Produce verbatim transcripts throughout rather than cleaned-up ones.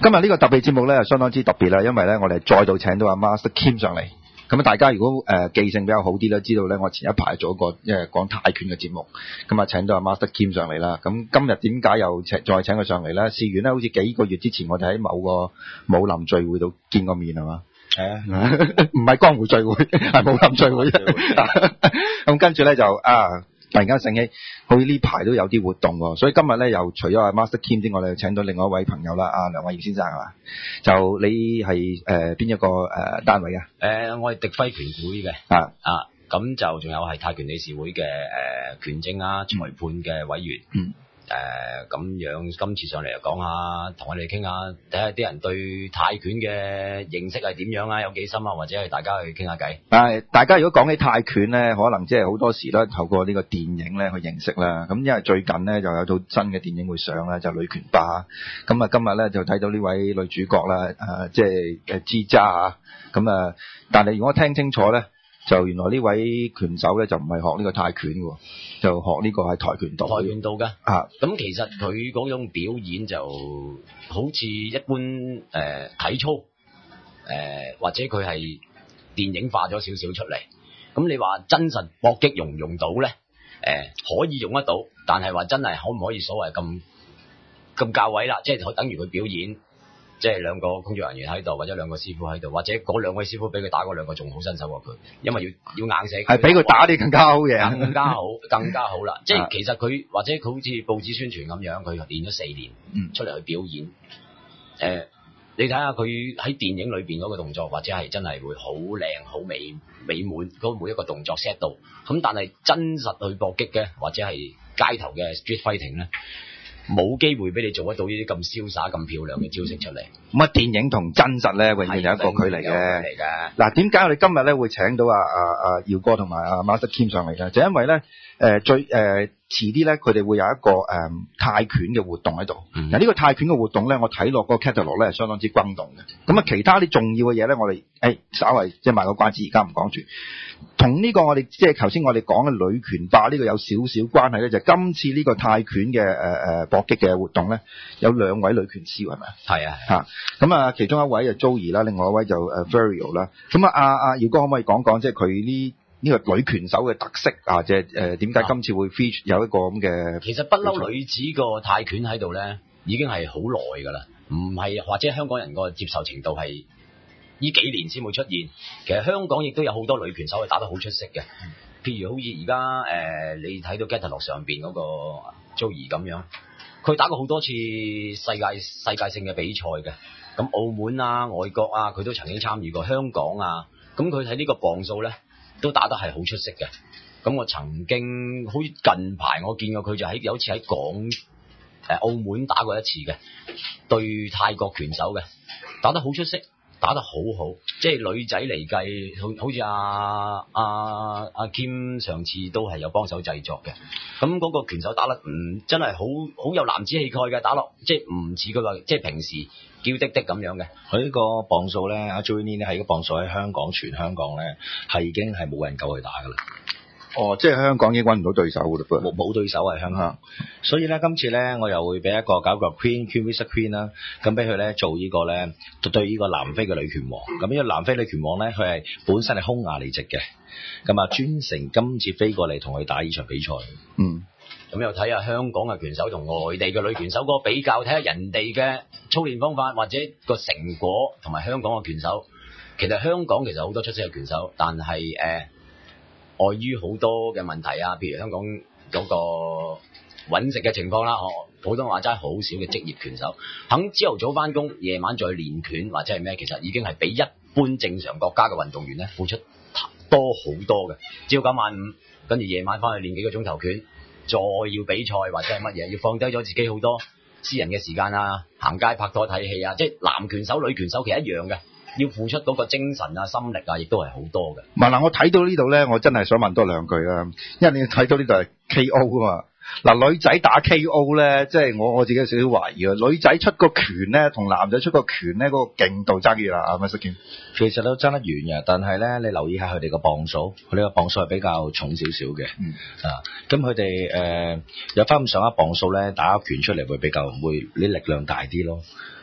今日呢個特別節目咧，相當之特別啦，因為咧我哋再度請到阿 Master Kim 上嚟。咁啊，大家如果誒、呃、記性比較好啲咧，知道咧我前一排做一個即係講泰拳嘅節目，咁啊請到阿 Master Kim 上嚟啦。咁今日點解又請再請佢上嚟咧？事緣咧，好似幾個月之前我哋喺某個武林聚會度見過面係嘛？係啊，唔係江湖聚會，係武林聚會。咁跟住咧就啊。突然間醒起，好似呢排都有啲活動喎，所以今日咧又除咗阿 Master Kim 之外，我哋又請到另外一位朋友啦，阿梁偉堯先生係嘛？就你係誒邊一個誒、呃、單位啊？ 誒、呃，我係迪輝拳會嘅啊啊， 咁就仲有係泰拳理事會嘅誒、呃、拳證啊、裁判嘅委員。 嗯。 誒、呃，咁樣今次上嚟又講下，同我哋傾下，睇下啲人對泰拳嘅認識係點樣啊，有幾深啊，或者係大家去傾下偈。 但係大家如果講起泰拳咧，可能即係好多時都透過呢個電影咧去認識啦。咁因為最近咧就有套新嘅電影會上啦，就係、女拳霸。咁啊，今日咧就睇到呢位女主角啦，誒、呃，即係誒支渣啊。咁啊，但係如果聽清楚咧，就原來呢位拳手咧就唔係學呢個泰拳喎，就學呢個係跆拳道。 跆拳道嘅啊， 咁其實佢嗰種表演就好似一般誒、呃、體操，誒、呃、或者佢係電影化咗少少出嚟。咁你話真實搏擊用唔用到咧？誒、呃、可以用得到，但係話真係可唔可以所謂咁咁教位啦？即係等於佢表演。即係兩個工作人員喺度，或者兩個師傅喺度，或者嗰兩位師傅比佢打嗰兩個仲好身手過佢，因為要要硬死。 係比佢打啲更加好嘅， 更加好，更加好啦。即係其實佢或者佢好似報紙宣傳咁樣，佢練咗四年， 嗯，出嚟去表演。誒、呃，你睇下佢喺電影裏邊嗰個動作，或者係真係會好靚、好美美滿嗰每一個動作 set 到。咁但係真實去搏擊嘅，或者係街頭嘅 street fighting 咧，冇機會俾你做得到呢啲咁瀟灑、咁漂亮嘅招式出嚟。 咁啊，電影同真實咧，永遠有一個距離嘅。嗱，點解我哋今日咧會請到阿阿阿堯哥同埋阿 Master Kim 上嚟咧？就因為咧，誒、呃、最誒、呃、遲啲咧，佢哋會有一個誒、呃、泰拳嘅活動喺度。嗱、嗯，呢個泰拳嘅活動咧，我睇落嗰個 catalog 咧係相當之轟動嘅。咁啊，其他啲重要嘅嘢咧，我哋誒、欸、稍微即係賣個關子，而家唔講住。同呢個我哋即係頭先我哋講嘅女拳霸呢個有少少關係咧，就係、今次呢個泰拳嘅誒誒搏擊嘅活動咧，有兩位女拳師係咪？ 係啊， 嚇咁啊，其中一位就 Joey 啦，另外一位就誒 Vario 啦。咁啊，阿阿堯哥可唔可以講講即係佢呢呢個女拳手嘅特色啊？即係誒點解今次會 feature 有一個咁嘅？ 其實不嬲女子個泰拳喺度咧，已經係好耐㗎啦，唔係或者香港人個接受程度係呢幾年先會出現。其實香港亦都有好多女拳手係打得好出色嘅，譬如好似而家誒你睇到 Catalog 上邊嗰個 Joey 咁樣，佢打過好多次世界世界性嘅比賽嘅。咁澳門啊、外國啊，佢都曾經參與過。香港啊，咁佢喺呢個磅數咧都打得係好出色嘅。咁我曾經好似近排我見過佢就喺有次喺港誒、呃、澳門打過一次嘅，對泰國拳手嘅，打得好出色。打得好好，即係女仔嚟計，好好似阿阿阿 Kim 上次都係有幫手製作嘅。咁嗰個拳手打得唔真係好好有男子氣概嘅，打落即係唔似佢話即係平時嬌滴滴咁樣嘅。 佢呢個磅數咧，阿 Joey 呢係個磅數喺香港全香港咧係已經係冇人夠佢打㗎啦。 哦，即係香港已經揾唔到對手㗎啦噃， 冇冇對手喺香港。所以咧，今次咧我又會俾一個搞個 Queen Queen vs Queen 啦，咁俾佢咧做呢個咧對呢個南非嘅女拳王。咁呢個南非女拳王咧，佢係本身係匈牙利籍嘅，咁啊專程今次飛過嚟同佢打呢場比賽。 嗯， 咁又睇下香港嘅拳手同外地嘅女拳手嗰個比較，睇下人哋嘅操練方法或者個成果同埋香港嘅拳手。其實香港其實好多出色嘅拳手，但係誒。呃礙於好多嘅問題啊，譬如香港嗰個揾食嘅情況啦，哦，普通話齋好少嘅職業拳手肯朝頭早翻工，夜晚再練拳或者係咩，其實已經係比一般正常國家嘅運動員咧付出多好多嘅。朝九晚五，跟住夜晚翻去練幾個鐘頭拳，再要比賽或者係乜嘢，要放低咗自己好多私人嘅時間啊，行街拍拖睇戲啊，即係男拳手、女拳手其實一樣嘅。要付出嗰個精神啊、心力啊，亦都係好多嘅。 唔係嗱，我睇到呢度咧，我真係想問多兩句啦，因為你睇到呢度係 K O 啊嘛。嗱，女仔打 K O 咧，即係我我自己有少少懷疑啊。女仔出個拳咧，同男仔出個拳咧，嗰個勁度爭遠啦，係咪先？ 其實都爭得遠嘅，但係咧，你留意下佢哋個磅數，佢哋個磅數係比較重少少嘅。嗯啊，咁佢哋誒有翻咁上下磅數咧，打拳出嚟會比較會你力量大啲咯。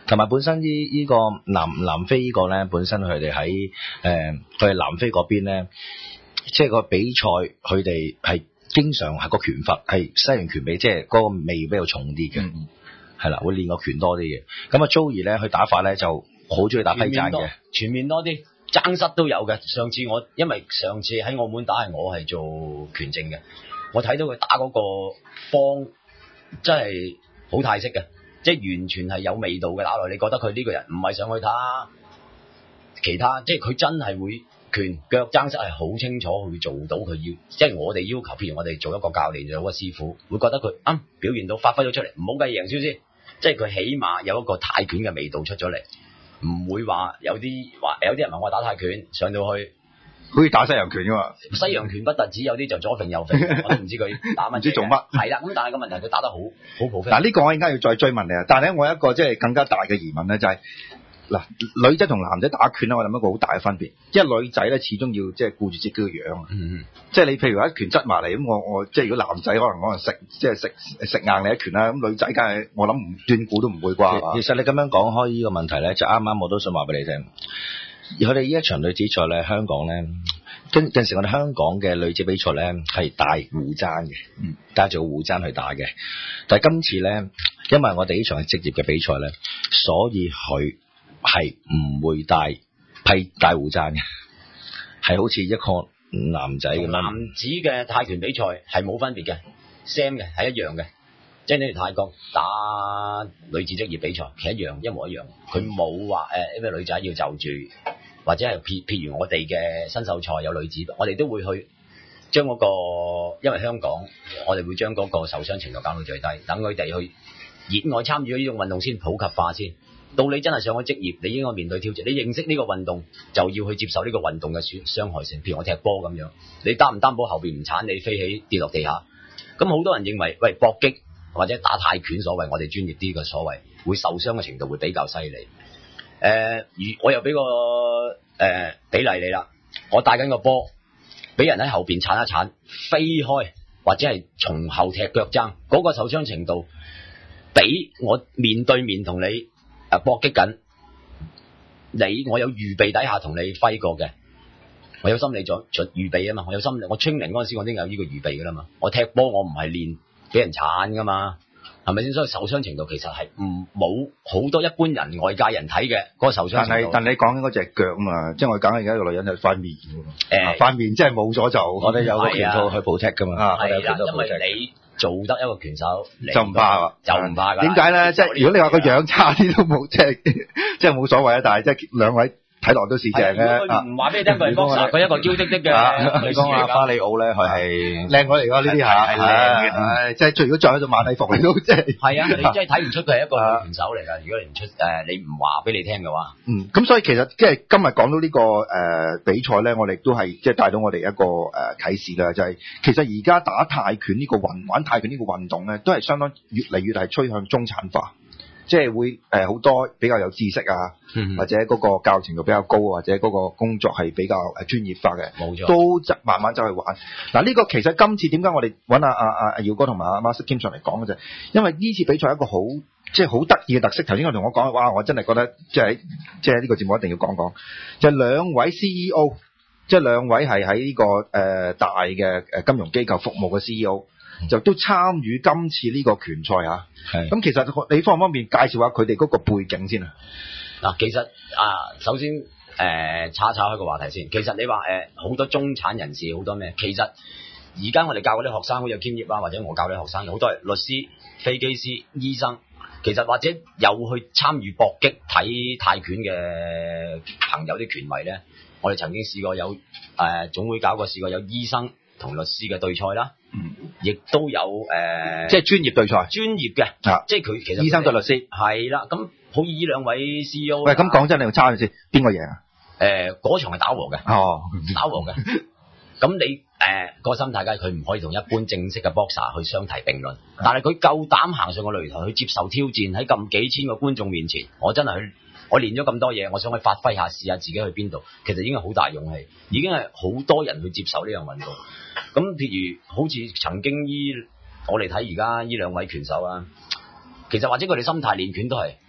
同埋本身呢呢個南南非呢個咧，本身佢哋喺誒佢哋南非嗰邊咧，即係個比賽佢哋係經常係個拳法係西洋拳比，即係嗰個味比較重啲嘅，係啦、嗯，會練個拳多啲嘅。咁啊 Joey 咧，佢打法咧就好中意打批踭嘅， 全面多啲，爭失都有嘅。上次我因為上次喺澳門打係我係做拳證嘅，我睇到佢打嗰個方真係好泰式嘅。即係完全係有味道嘅打落，你覺得佢呢個人唔係上去打其他，即係佢真係會拳腳爭失係好清楚，去做到佢要，即係我哋要求。譬如我哋做一個教練，有個師傅會覺得佢啱、嗯、表現到發揮咗出嚟，唔好計贏輸先，即係佢起碼有一個泰拳嘅味道出咗嚟，唔會話有啲話有啲人話我打泰拳上到去。 好似打西洋拳㗎嘛， 西洋拳不特止有啲就左揈右揈，我都唔知佢打乜， 唔知做乜。係啦，咁但係個問題佢打得好好普遍。 嗱呢個我而家要再追問你啊！但係咧，我有一個即係更加大嘅疑問咧，就係、是、嗱，女仔同男仔打拳咧，我諗一個好大嘅分別，因為女仔咧始終要即係顧住自己個樣，嗯、即係你譬如話一拳執埋嚟咁，我我即係如果男仔可能可能食即係食食硬你一拳啦，咁女仔梗係我諗唔斷估都唔會啩。 其實你咁樣講開呢個問題咧，就啱啱我都想話俾你聽。佢哋呢一場女子賽咧，香港咧，跟近時我哋香港嘅女子比賽咧係戴護踭嘅，嗯，戴住個護踭去打嘅。但係今次咧，因為我哋呢場係職業嘅比賽咧，所以佢係唔會戴批戴護踭嘅，係好似一個男仔咁樣。 男子嘅泰拳比賽係冇分別嘅 ，same 嘅係一樣嘅。即係你哋泰國打女子職業比賽，其實一樣一模一樣。佢冇話誒，因為女仔要就住，或者係譬譬如我哋嘅新秀賽有女子，我哋都會去將嗰個，因為香港我哋會將嗰個受傷程度減到最低，等佢哋去熱愛參與呢種運動先普及化先。到你真係上咗職業，你應該面對挑戰。你認識呢個運動，就要去接受呢個運動嘅損傷害性。譬如我踢波咁樣，你擔唔擔保後邊唔鏟你飛起跌落地下？咁好多人認為，喂，搏擊或者打泰拳，所謂我哋專業啲嘅所謂，會受傷嘅程度會比較犀利。誒、呃，如我又俾個誒、呃、比例你啦，我帶緊個波，俾人喺後邊鏟一鏟，飛開或者係從後踢腳踭，嗰、那個受傷程度，比我面對面同你誒搏擊緊，你我有預備底下同你揮過嘅，我有心理準準預備啊嘛，我有心理，我 training 嗰陣時我已經有呢個預備噶啦嘛，我踢波我唔係練俾人鏟噶嘛，係咪先？所以受傷程度其實係唔冇好多一般人外界人睇嘅嗰個受傷程度。但係但係你講緊嗰隻腳啊嘛，即係我講緊而家個女人係塊面喎。誒，塊面真係冇咗就，我哋有個拳套去 protect 噶嘛。係啦，因為你做得一個拳手就唔怕啦，就唔怕㗎。點解咧？即係如果你話個樣差啲都冇，即係即係冇所謂啊。但係即係兩位睇落都似正嘅。唔話俾你聽，佢係搏殺，佢一個嬌滴滴嘅。你講阿巴里奧咧，佢係靚女嚟㗎，呢啲係係靚嘅。即係如果着喺度晚禮服，你都即係係啊，你真係睇唔出佢係一個拳手嚟㗎。如果你唔出誒，你唔話俾你聽嘅話，嗯，咁所以其實即係今日講到呢個誒比賽咧，我哋都係即係帶到我哋一個誒啟示啦，就係其實而家打泰拳呢個運玩泰拳呢個運動咧，都係相當越嚟越係趨向中產化。即係會誒好、呃、多比較有知識啊，嗯、或者嗰個教育程度比較高，或者嗰個工作係比較誒專業化嘅，冇錯，都就慢慢走去玩。嗱、啊、呢、這個其實今次點解我哋揾阿阿阿耀哥同埋阿 Master Kim 上嚟講嘅啫？因為呢次比賽一個好即係好得意嘅特色。頭先我同我講，哇！我真係覺得即係即係呢個節目一定要講講，就係、兩位 C E O， 即係兩位係喺呢個誒、呃、大嘅誒金融機構服務嘅 C E O。就都參與今次呢個拳賽嚇，咁其實你方唔方便介紹下佢哋嗰個背景先啊？嗱，其實啊，首先誒，岔岔開個話題先。其實你話誒，好多中產人士好多咩？其實而家我哋教嗰啲學生好有兼業啊，或者我教啲學生好多係律師、飛機師、醫生。其實或者有去參與搏擊睇泰拳嘅朋友啲拳迷咧，我哋曾經試過有誒、呃、總會搞過試過有醫生同律師嘅對賽啦。嗯，亦都有誒，呃、即係專業對賽，專業嘅，啊，即係佢其實醫生對律師係啦。咁好似呢兩位 C E O，喂，咁講真，你要猜下先，邊個贏啊？誒、呃，嗰場係打和嘅，哦，打和嘅。咁你誒、呃嗰個心態，梗係佢唔可以同一般正式嘅 boxer 去相提並論。嗯、但係佢夠膽行上個擂台去接受挑戰，喺咁幾千個觀眾面前，我真係去，我練咗咁多嘢，我想去發揮下，試下自己去邊度。其實已經係好大勇氣，已經係好多人去接受呢樣運動。咁譬如好似曾經依我哋睇而家呢兩位拳手啊，其實或者佢哋心態練拳都係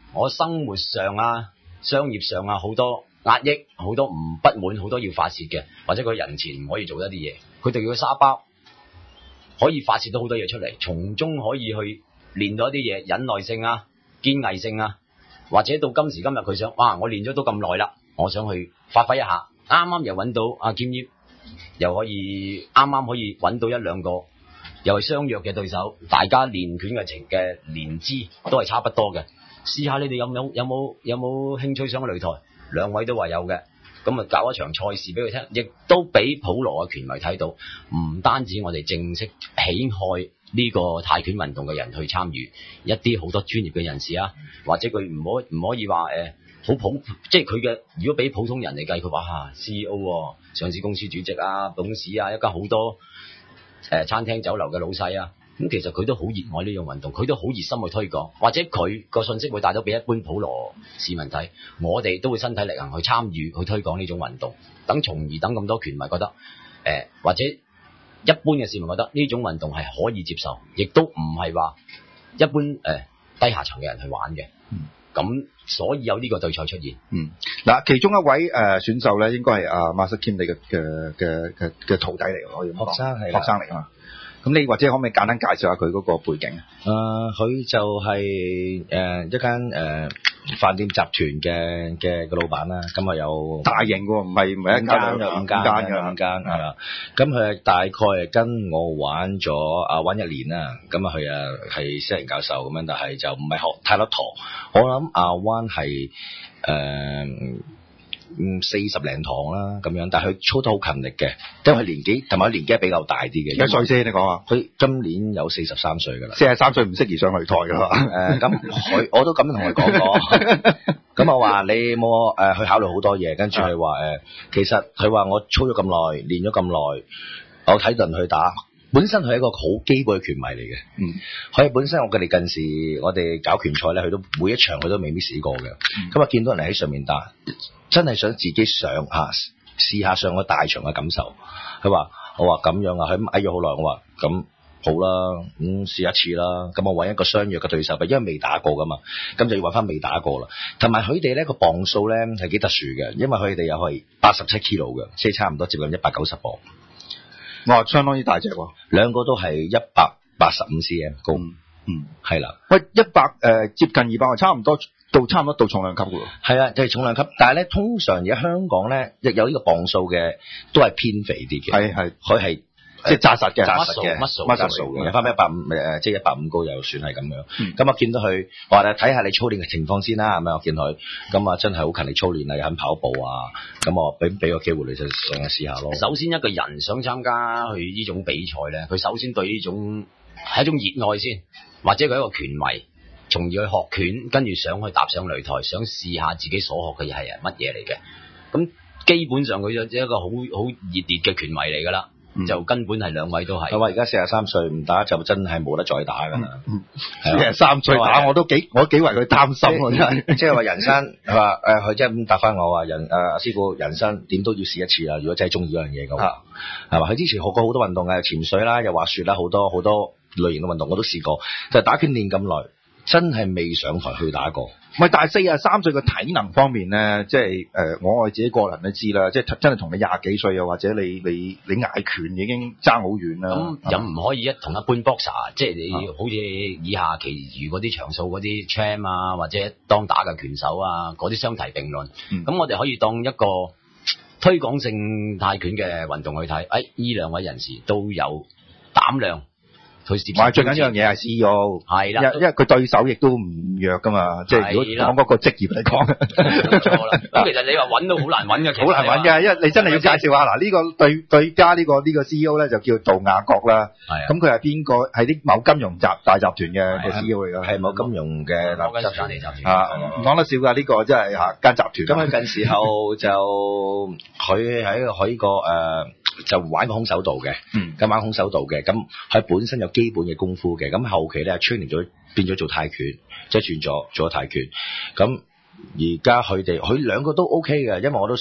我生活上啊、商業上啊好多壓抑，好多唔不滿，好多要發泄嘅，或者佢人前唔可以做一啲嘢，佢哋要沙包，可以發泄到好多嘢出嚟，從中可以去練到一啲嘢，忍耐性啊、堅毅性啊，或者到今時今日佢想，哇！我練咗都咁耐啦，我想去發揮一下，啱啱又揾到阿兼葉，又可以啱啱可以揾到一兩個。又係相約嘅對手，大家練拳嘅情嘅年資都係差不多嘅。試下你哋有冇有冇有冇興趣上擂台？兩位都話有嘅，咁啊搞一場賽事俾佢聽，亦都俾普羅嘅拳迷睇到，唔單止我哋正式喜愛呢個泰拳運動嘅人去參與，一啲好多專業嘅人士啊，或者佢唔可唔可以話誒好普，即係佢嘅如果俾普通人嚟計，佢話嚇 C E O、上市公司主席啊、董事啊，一家好多。誒、呃、餐廳酒樓嘅老細啊，咁其實佢都好熱愛呢種運動，佢都好熱心去推廣，或者佢個信息會帶到俾一般普羅市民睇，我哋都會身體力行去參與去推廣呢種運動，等從而等咁多拳迷覺得誒、呃，或者一般嘅市民覺得呢種運動係可以接受，亦都唔係話一般誒、呃、低下層嘅人去玩嘅。咁、嗯、所以有呢個對賽出現。 嗯，嗱，其中一位誒、呃、選手咧，應該係阿 Master Kim 你嘅嘅嘅嘅嘅徒弟嚟嘅，可以咁講。 學生係學生嚟嘛？咁你或者可唔可以簡單介紹下佢嗰個背景啊？ 誒、呃，佢就係、是、誒、呃、一間誒、呃、飯店集團嘅嘅個老闆啦。咁啊有大型喎，唔係唔係一間嘅五間嘅五間係啦。咁佢係大概係跟我玩咗啊玩一年啦。咁啊佢啊係私人教授咁樣，但係就唔係學太多堂。我諗阿灣係誒。嗯，四十零堂啦，咁樣，但係佢操得好勤力嘅，因為佢年紀同埋年紀比較大啲嘅。 幾歲先？你講啊？ 佢今年有四十三歲噶啦。 四十三歲唔適宜上擂台噶啦。誒、 呃，咁佢我都咁樣同佢講過。咁我話你冇誒、呃、去考慮好多嘢，跟住佢話誒，其實佢話我操咗咁耐，練咗咁耐，我睇人去打。本身佢係一個好基本嘅拳迷嚟嘅，嗯，佢本身我哋近時我哋搞拳賽咧，佢都每一場佢都未必試過嘅，咁啊見到人喺上面打，真係想自己上嚇試下上個大場嘅感受。佢話我話咁樣啊，佢嗌咗好耐，我話咁好啦，咁、嗯、試一次啦，咁我揾一個相約嘅對手，因為未打過噶嘛，咁就要揾翻未打過啦。同埋佢哋呢個磅數咧係幾特殊嘅，因為佢哋又係八十七 kilo 嘅，即係差唔多接近一百九十磅。 我話相當於大隻喎， 兩個都係一百八十五 cm 高，嗯，係啦。 喂，一百誒接近二百，差唔多到差唔多到重量級嘅喎。 係啊，就係、是、重量級，但係咧通常而家香港咧亦有呢個磅數嘅，都係偏肥啲嘅。係係，佢係即係紮實嘅，紮實嘅 muscle muscle 嘅，有翻一百五誒，即係一百五高又算係咁樣。咁、嗯、我見到佢話咧，睇下你操練嘅情況先啦，係咪？我見佢咁啊，真係好勤力操練啊，又肯跑步啊，咁我俾俾個機會你就上去試下咯。 首先一個人想參加去呢種比賽咧，佢首先對呢種係一種熱愛先，或者佢一個拳迷，從而去學拳，跟住想去踏上擂台，想試下自己所學嘅嘢係乜嘢嚟嘅。咁基本上佢就一個好好熱烈嘅拳迷嚟噶啦。嗯、就根本係兩位都係。 佢話而家四十三歲唔打就真係冇得再打㗎啦。 四十三歲打我都幾我都幾為佢擔心喎，真係。 即係話人生係話誒，佢即係咁答翻我話人誒、呃、師傅人生點都要試一次啦。如果真係中意嗰樣嘢嘅話，係嘛？佢之前學過好多運動嘅，潛水啦，又滑雪啦，好多好多類型嘅運動我都試過。就係、打拳練咁耐，真係未上台去打過。 唔係，但係四十三歲嘅體能方面咧，即係誒、呃，我自己個人都知啦，即係真係同你廿幾歲又或者你你你嗌拳已經爭好遠啦。 咁又唔可以一同一般 boxer，即係你好似以下其餘嗰啲場數嗰啲 champ 啊，或者當打嘅拳手啊，嗰啲相提並論。咁、嗯、我哋可以當一個推廣性泰拳嘅運動去睇。誒，呢兩位人士都有膽量。佢接最緊要樣嘢係 C E O， 係啦，因為佢對手亦都唔弱噶嘛，即係如果講嗰個職業嚟講， 冇錯啦。咁其實你話揾都好難揾嘅， 好難揾嘅，因為你真係要介紹下嗱，呢、呢個對對家呢個呢個 C E O 咧就叫杜亞國啦。係咁佢係邊個？係啲某金融集大集團嘅嘅 C E O 嚟㗎，係某金融嘅某間集團嚟集團啊，唔講得少㗎呢個真係嚇間集團。 咁佢近時候就佢喺佢呢個誒。呃就玩個空手道嘅，咁、嗯、玩空手道嘅，咁佢本身有基本嘅功夫嘅，咁後期咧 training 咗變咗做泰拳，即係轉咗做咗泰拳。咁而家佢哋佢兩個都 OK 嘅，因為我都上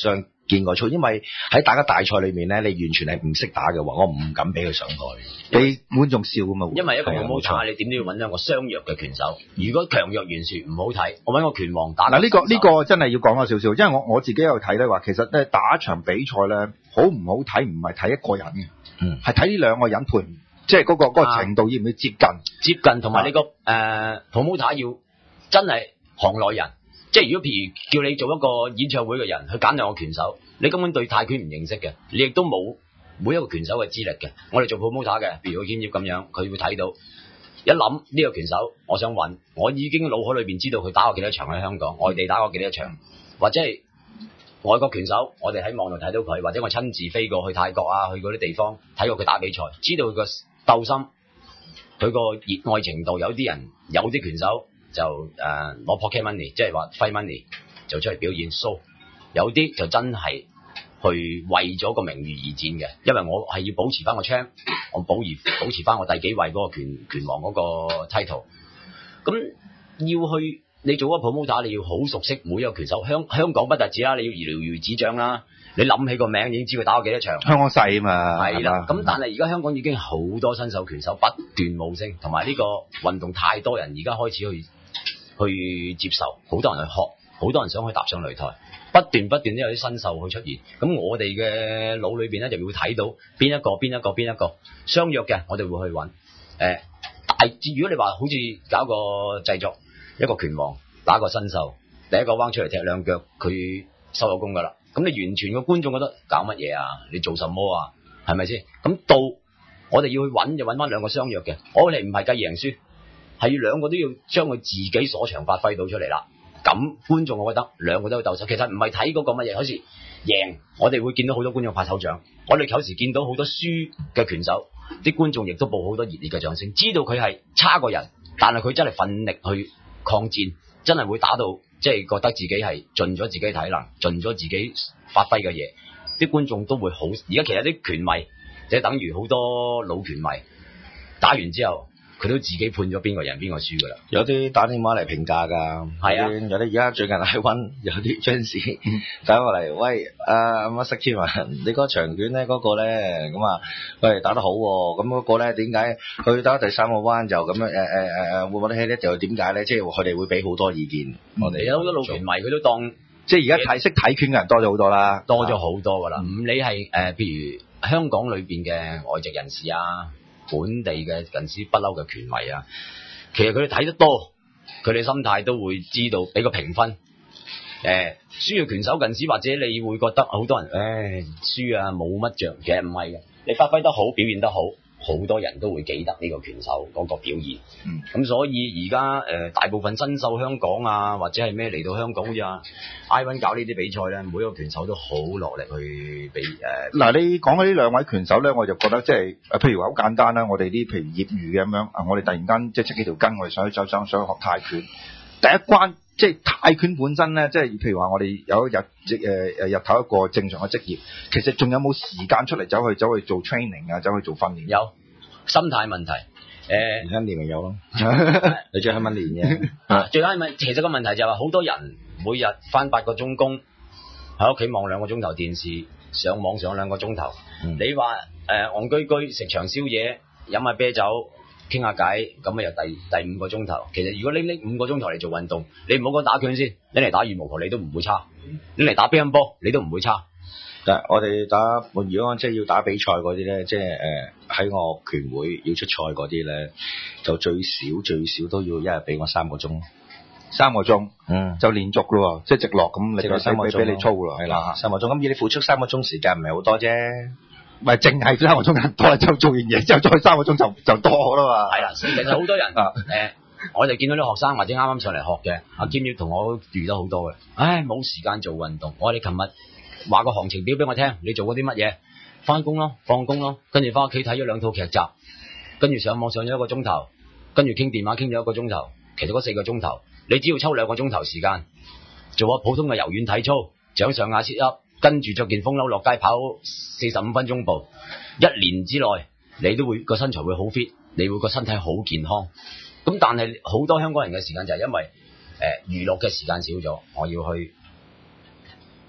見過操，因為喺打嘅大賽裏面咧，你完全係唔識打嘅話，我唔敢俾佢上台， 俾觀眾笑㗎嘛。 因為一個係啊冇錯好打，你點都要揾一個相弱嘅拳手。如果強弱懸殊唔好睇，我揾個拳王打。 嗱呢個呢個真係要講多少少，因為我我自己有睇咧話，其實咧打一場比賽咧，好唔好睇唔係睇一個人嘅， 嗯， 係睇呢兩個人配，即係嗰個嗰個程度要唔要接近。 接近同埋你個誒 promoter 要真係行內人，即係如果譬如叫你做一個演唱會嘅人去揀兩個拳手，你根本對泰拳唔認識嘅，你亦都冇每一個拳手嘅資歷嘅。我哋做 promoter 嘅，譬如好兼業咁樣，佢會睇到一諗呢個拳手，我想揾，我已經腦海裏邊知道佢打過幾多場喺香港，外地打過幾多場，或者係外國拳手，我哋喺網度睇到佢，或者我親自飛過去泰國啊，去嗰啲地方睇過佢打比賽，知道佢個鬥心，佢個熱愛程度。有啲人有啲拳手就誒攞、呃、pocket money，即係話 free money 就出嚟表演 show，有啲就真係去為咗個名譽而戰嘅，因為我係要保持翻個 champ，我保而保持翻我第幾位嗰個拳拳王嗰個 title。咁要去你做一個 promoter，你要好熟悉每一個拳手。香香港不特止啦，你要如如指掌啦，你諗起個名已經知佢打過幾多場。 香港細啊嘛， 係啦，咁但係而家香港已經好多新手拳手不斷冒升，同埋呢個運動太多人而家開始去去接受，好多人去學，好多人想去踏上擂台，不斷不斷都有啲新秀去出現。咁我哋嘅腦裏邊咧就會睇到邊一個邊一個邊一個相約嘅，我哋會去揾。誒、呃，大如果你話好似搞個製作一個拳王打個新秀，第一個彎出嚟踢兩腳，佢收咗工噶啦。咁你完全個觀眾覺得搞乜嘢啊？你做什麼啊？係咪先？咁到我哋要去揾就揾翻兩個相約嘅，我哋唔係計贏輸，係要兩個都要將佢自己所長發揮到出嚟啦。咁觀眾我覺得兩個都鬥手，其實唔係睇嗰個乜嘢，好似贏我哋會見到好多觀眾拍手掌，我哋有時見到好多輸嘅拳手，啲觀眾亦都報好多熱烈嘅掌聲，知道佢係差個人，但係佢真係奮力去抗戰，真係會打到即係覺得自己係盡咗自己體能，盡咗自己發揮嘅嘢，啲觀眾都會好。而家其實啲拳迷即係等於好多老拳迷打完之後，佢都自己判咗邊個贏邊個輸噶啦。 有啲打電話嚟評價㗎， 係啊， 有啲而家最近喺溫有啲張士打過嚟，喂啊乜 Sir Kim 啊，你嗰場拳咧嗰個咧咁啊，喂打得好喎，咁嗰個咧點解佢打第三個彎就咁樣誒誒誒誒會揾得起咧？就點解咧？即係佢哋會俾好多意見。我哋有好多老拳迷佢都當即係而家睇識睇拳嘅人多咗好多啦， 多咗好多噶啦。唔理係誒，譬如香港裏邊嘅外籍人士啊，本地嘅人士不嬲嘅拳迷啊，其實佢哋睇得多，佢哋心態都會知道俾個評分。誒、呃，輸嘅拳手近時或者你會覺得好多人誒輸啊冇乜着，其實唔係嘅，你發揮得好，表現得好，好多人都會記得呢個拳手嗰個表現。嗯，咁所以而家誒大部分新秀香港啊，或者係咩嚟到香港好似啊 Ivan 搞呢啲比賽咧，每一個拳手都好落力去比誒。 嗱、呃，你講嗰呢兩位拳手咧，我就覺得即係誒，譬如話好簡單啦，我哋啲譬如業餘嘅咁樣啊，我哋突然間即係出幾條筋，我哋想去想想想學泰拳，第一關即係泰拳本身咧，即係譬如話我哋有一日即誒誒日頭一個正常嘅職業，其實仲有冇時間出嚟走去走去做 training 啊，走去做訓練？ 有心態問題。誒、呃， 而家練咪有咯，你最起碼練嘅。 啊，最緊係其實個問題就係話，好多人每日返八個鐘工，喺屋企望兩個鐘頭電視，上網上兩個鐘頭。嗯、你話誒戇居居食場宵夜，飲下啤酒，傾下偈，咁啊又第第五個鐘頭。其實如果拎拎五個鐘頭嚟做運動，你唔好講打拳先，拎嚟打羽毛球你都唔會差，拎嚟打乒乓波你都唔會差。 但係我哋打，如果即係要打比賽嗰啲咧，即係誒喺我拳會要出賽嗰啲咧，就最少最少都要一日俾我三個鐘， 三個鐘， 嗯， 就連續咯，即係直落咁，你俾三個鐘俾你操咯， 係啦，三個鐘。咁以你付出三個鐘時間唔係好多啫， 唔係淨係三個鐘咁多，就做完嘢之後再三個鐘就就多啦嘛。 係啦，其實好多人誒、呃，我哋見到啲學生或者啱啱上嚟學嘅，阿兼要同我遇到好多嘅，唉冇時間做運動。我哋琴日話個行程表俾我聽，你做過啲乜嘢？翻工咯，放工咯，跟住翻屋企睇咗兩套劇集，跟住上網上咗一個鐘頭，跟住傾電話傾咗一個鐘頭。其實嗰四個鐘頭，你只要抽兩個鐘頭時間，做下普通嘅柔軟體操，掌上壓 sit up，跟住着件風褸落街跑四十五分鐘步，一年之內你都會個身材會好 fit，你會個身體好健康。咁但係好多香港人嘅時間就係因為誒娛樂嘅時間少咗，我要去。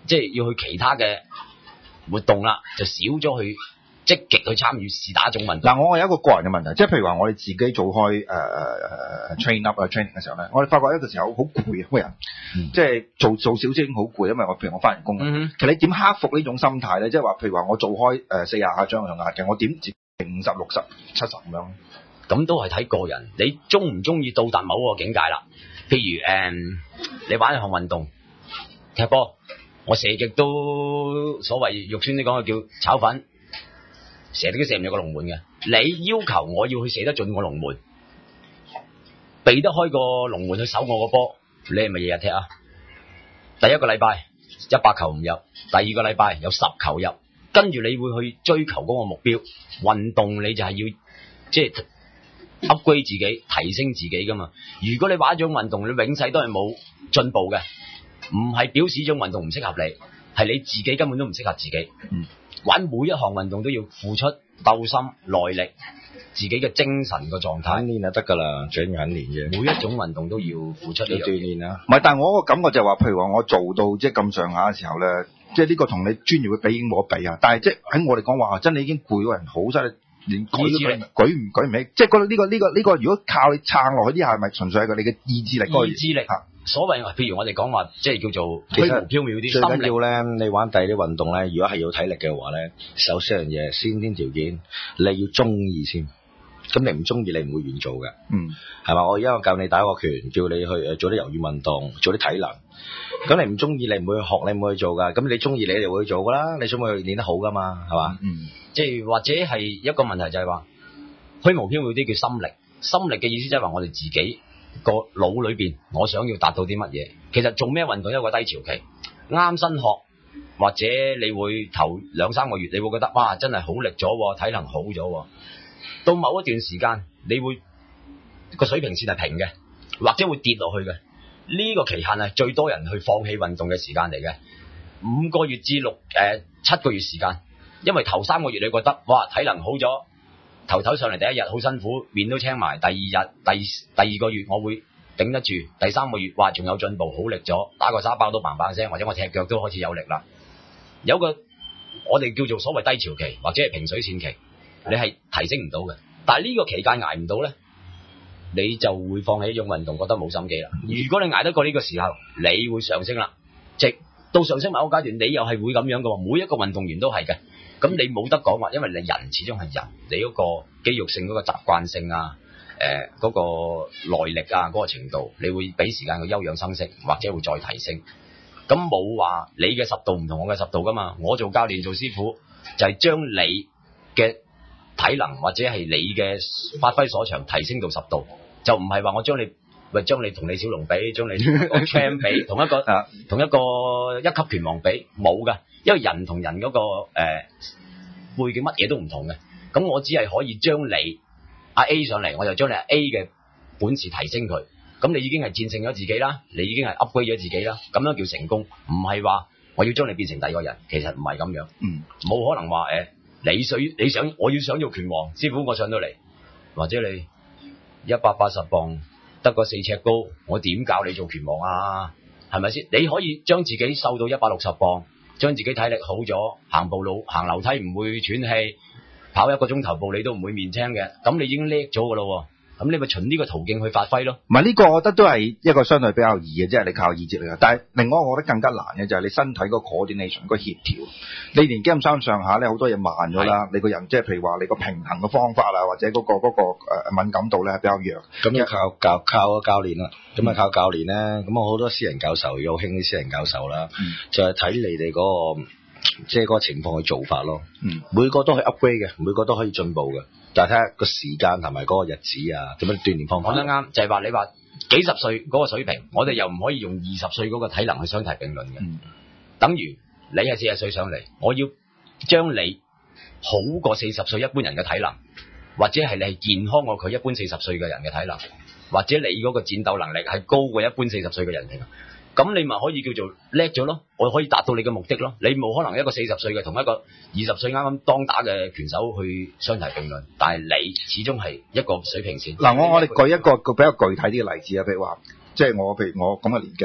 即係要去其他嘅活動啦，就少咗去積極去參與是打一種運動。 嗱，我有一個個人嘅問題，即係譬如話我哋自己做開誒誒誒 train up 啊 training 嘅時候咧，我哋發覺一個時候好攰啊，個人， 嗯、 即係做做少少已經好攰，因為我譬如我翻完工， 嗯、 其實你點克服呢種心態咧？即係話譬如話我做開誒四廿下張向壓嘅，我點接五十、六十、七十咁樣？ 咁都係睇個人，你中唔中意到達某個境界啦？譬如誒、嗯，你玩一項運動，踢波，我射極都所謂肉酸啲講嘅叫炒粉，射極都射唔入個龍門嘅。你要求我要去射得進個龍門，避得開個龍門去守我個波，你係咪日日踢啊？第一個禮拜一百球唔入，第二個禮拜有十球入，跟住你會去追求嗰個目標。運動你就係要即係 upgrade 自己，提升自己噶嘛。如果你玩一種運動，你永世都係冇進步嘅，唔係表示呢種運動唔適合你，係你自己根本都唔適合自己。 嗯， 玩每一項運動都要付出鬥心、耐力，自己嘅精神個狀態。 肯練就得㗎啦，最緊要肯練啫。 每一種運動都要付出呢要樣嘢。 鍛鍊啊。 唔係，但係我個感覺就係話，譬如話我做到即係咁上下嘅時候咧，即係呢個同你專業嘅比已經冇得比啊。但係即係喺我哋講話，真係已經攰個人好犀利。連舉都舉唔舉唔舉唔起，即係覺得呢個呢個呢個，如果靠你撐落去啲下，係咪純粹係個你嘅意志力？ 意志力嚇，所謂譬如我哋講話，即係叫做其實虛無縹緲啲最緊心力。 要咧，你玩第二啲運動咧，如果係要體力嘅話咧，首先一樣嘢先天條件，你要中意先。咁你唔中意，你唔會願做嘅。 嗯， 係嘛？我而家我教你打個拳，叫你去誒做啲柔軟運動，做啲體能。咁你唔中意，你唔會去學，你唔會去做噶。咁你中意，你就會去做噶啦。你想唔想去練得好噶嘛？係嘛？ 嗯， 即係或者係一個問題就係話虛無縹緲啲叫心力。心力嘅意思即係話我哋自己個腦裏邊，我想要達到啲乜嘢。其實做咩運動有一個低潮期，啱新學或者你會頭兩三個月，你會覺得哇真係好力咗，體能好咗。到某一段時間，你會個水平線係平嘅，或者會跌落去嘅。呢、這個期限係最多人去放棄運動嘅時間嚟嘅，五個月至六誒、呃、七個月時間。因為頭三個月你覺得哇體能好咗，頭頭上嚟第一日好辛苦，面都青埋。第二日第第二個月我會頂得住，第三個月哇仲有進步，好力咗，打個沙包都嘭嘭聲，或者我踢腳都開始有力啦。有個我哋叫做所謂低潮期或者係平水線期。你係提升唔到嘅，但係呢個期間捱唔到咧，你就會放棄呢種運動，覺得冇心機啦。如果你捱得過呢個時候，你會上升啦，即到上升某個階段，你又係會咁樣嘅。每一個運動員都係嘅，咁你冇得講話，因為你人始終係人，你嗰個肌肉性、嗰個習慣性啊，誒、呃、嗰、嗰個耐力啊，嗰、嗰個程度，你會俾時間去休養生息，或者會再提升。咁冇話你嘅十度唔同我嘅十度噶嘛，我做教練做師傅就係、係、將你嘅體能或者係你嘅發揮所長提升到十度，就唔係話我將你喂將你同李小龍比，將你同個 champ 比，同一個同一個一級拳王比，冇噶，因為人同人嗰、嗰個誒、呃、背景乜嘢都唔同嘅。咁我只係可以將你阿 A 上嚟，我就將你阿 A 嘅本事提升佢，咁你已經係戰勝咗自己啦，你已經係 upgrade 咗自己啦，咁樣叫成功，唔係話我要將你變成第二個人，其實唔係咁樣，嗯，冇可能話誒。呃你想你想我要想做拳王，師傅我上到嚟，或者你一百八十磅得個四尺高，我點教你做拳王啊？係咪先？你可以將自己瘦到一百六十磅，將自己體力好咗，行步路行樓梯唔會喘氣，跑一個鐘頭步你都唔會面青嘅，咁你已經叻咗噶咯。咁你咪循呢個途徑去發揮咯。 唔係呢個，我覺得都係一個相對比較易嘅，即係你靠意志力嘅。但係另外我覺得更加難嘅就係你身體個 coordination 個協調。你年紀咁上上下咧，好多嘢慢咗啦。你個人即係譬如話你個平衡嘅方法啊，或者嗰個嗰個誒敏感度咧係比較弱。 咁要靠教靠個教練啦。咁啊靠教練咧，咁我好多私人教授有興啲私人教授啦，嗯、就係睇你哋嗰個即係嗰個情況去做法咯。嗯，每個都係 upgrade 嘅，每個都可以進步嘅。但係睇下個時間同埋嗰個日子啊，點樣鍛鍊方法。 講得啱，就係、是、話你話幾十歲嗰個水平，我哋又唔可以用二十歲嗰個體能去相提並論嘅。嗯、等於你係四十歲上嚟，我要將你好過四十歲一般人嘅體能，或者係你係健康過佢一般四十歲嘅人嘅體能，或者你嗰個戰鬥能力係高過一般四十歲嘅人嘅。咁你咪可以叫做叻咗咯，我可以達到你嘅目的咯。你冇可能一個四十歲嘅同一個二十歲啱啱當打嘅拳手去相提並論，但係你始終係一個水平線。 嗱，我我哋舉一個個比較具體啲嘅例子啊，譬如話，即係我譬如我咁嘅年紀啊，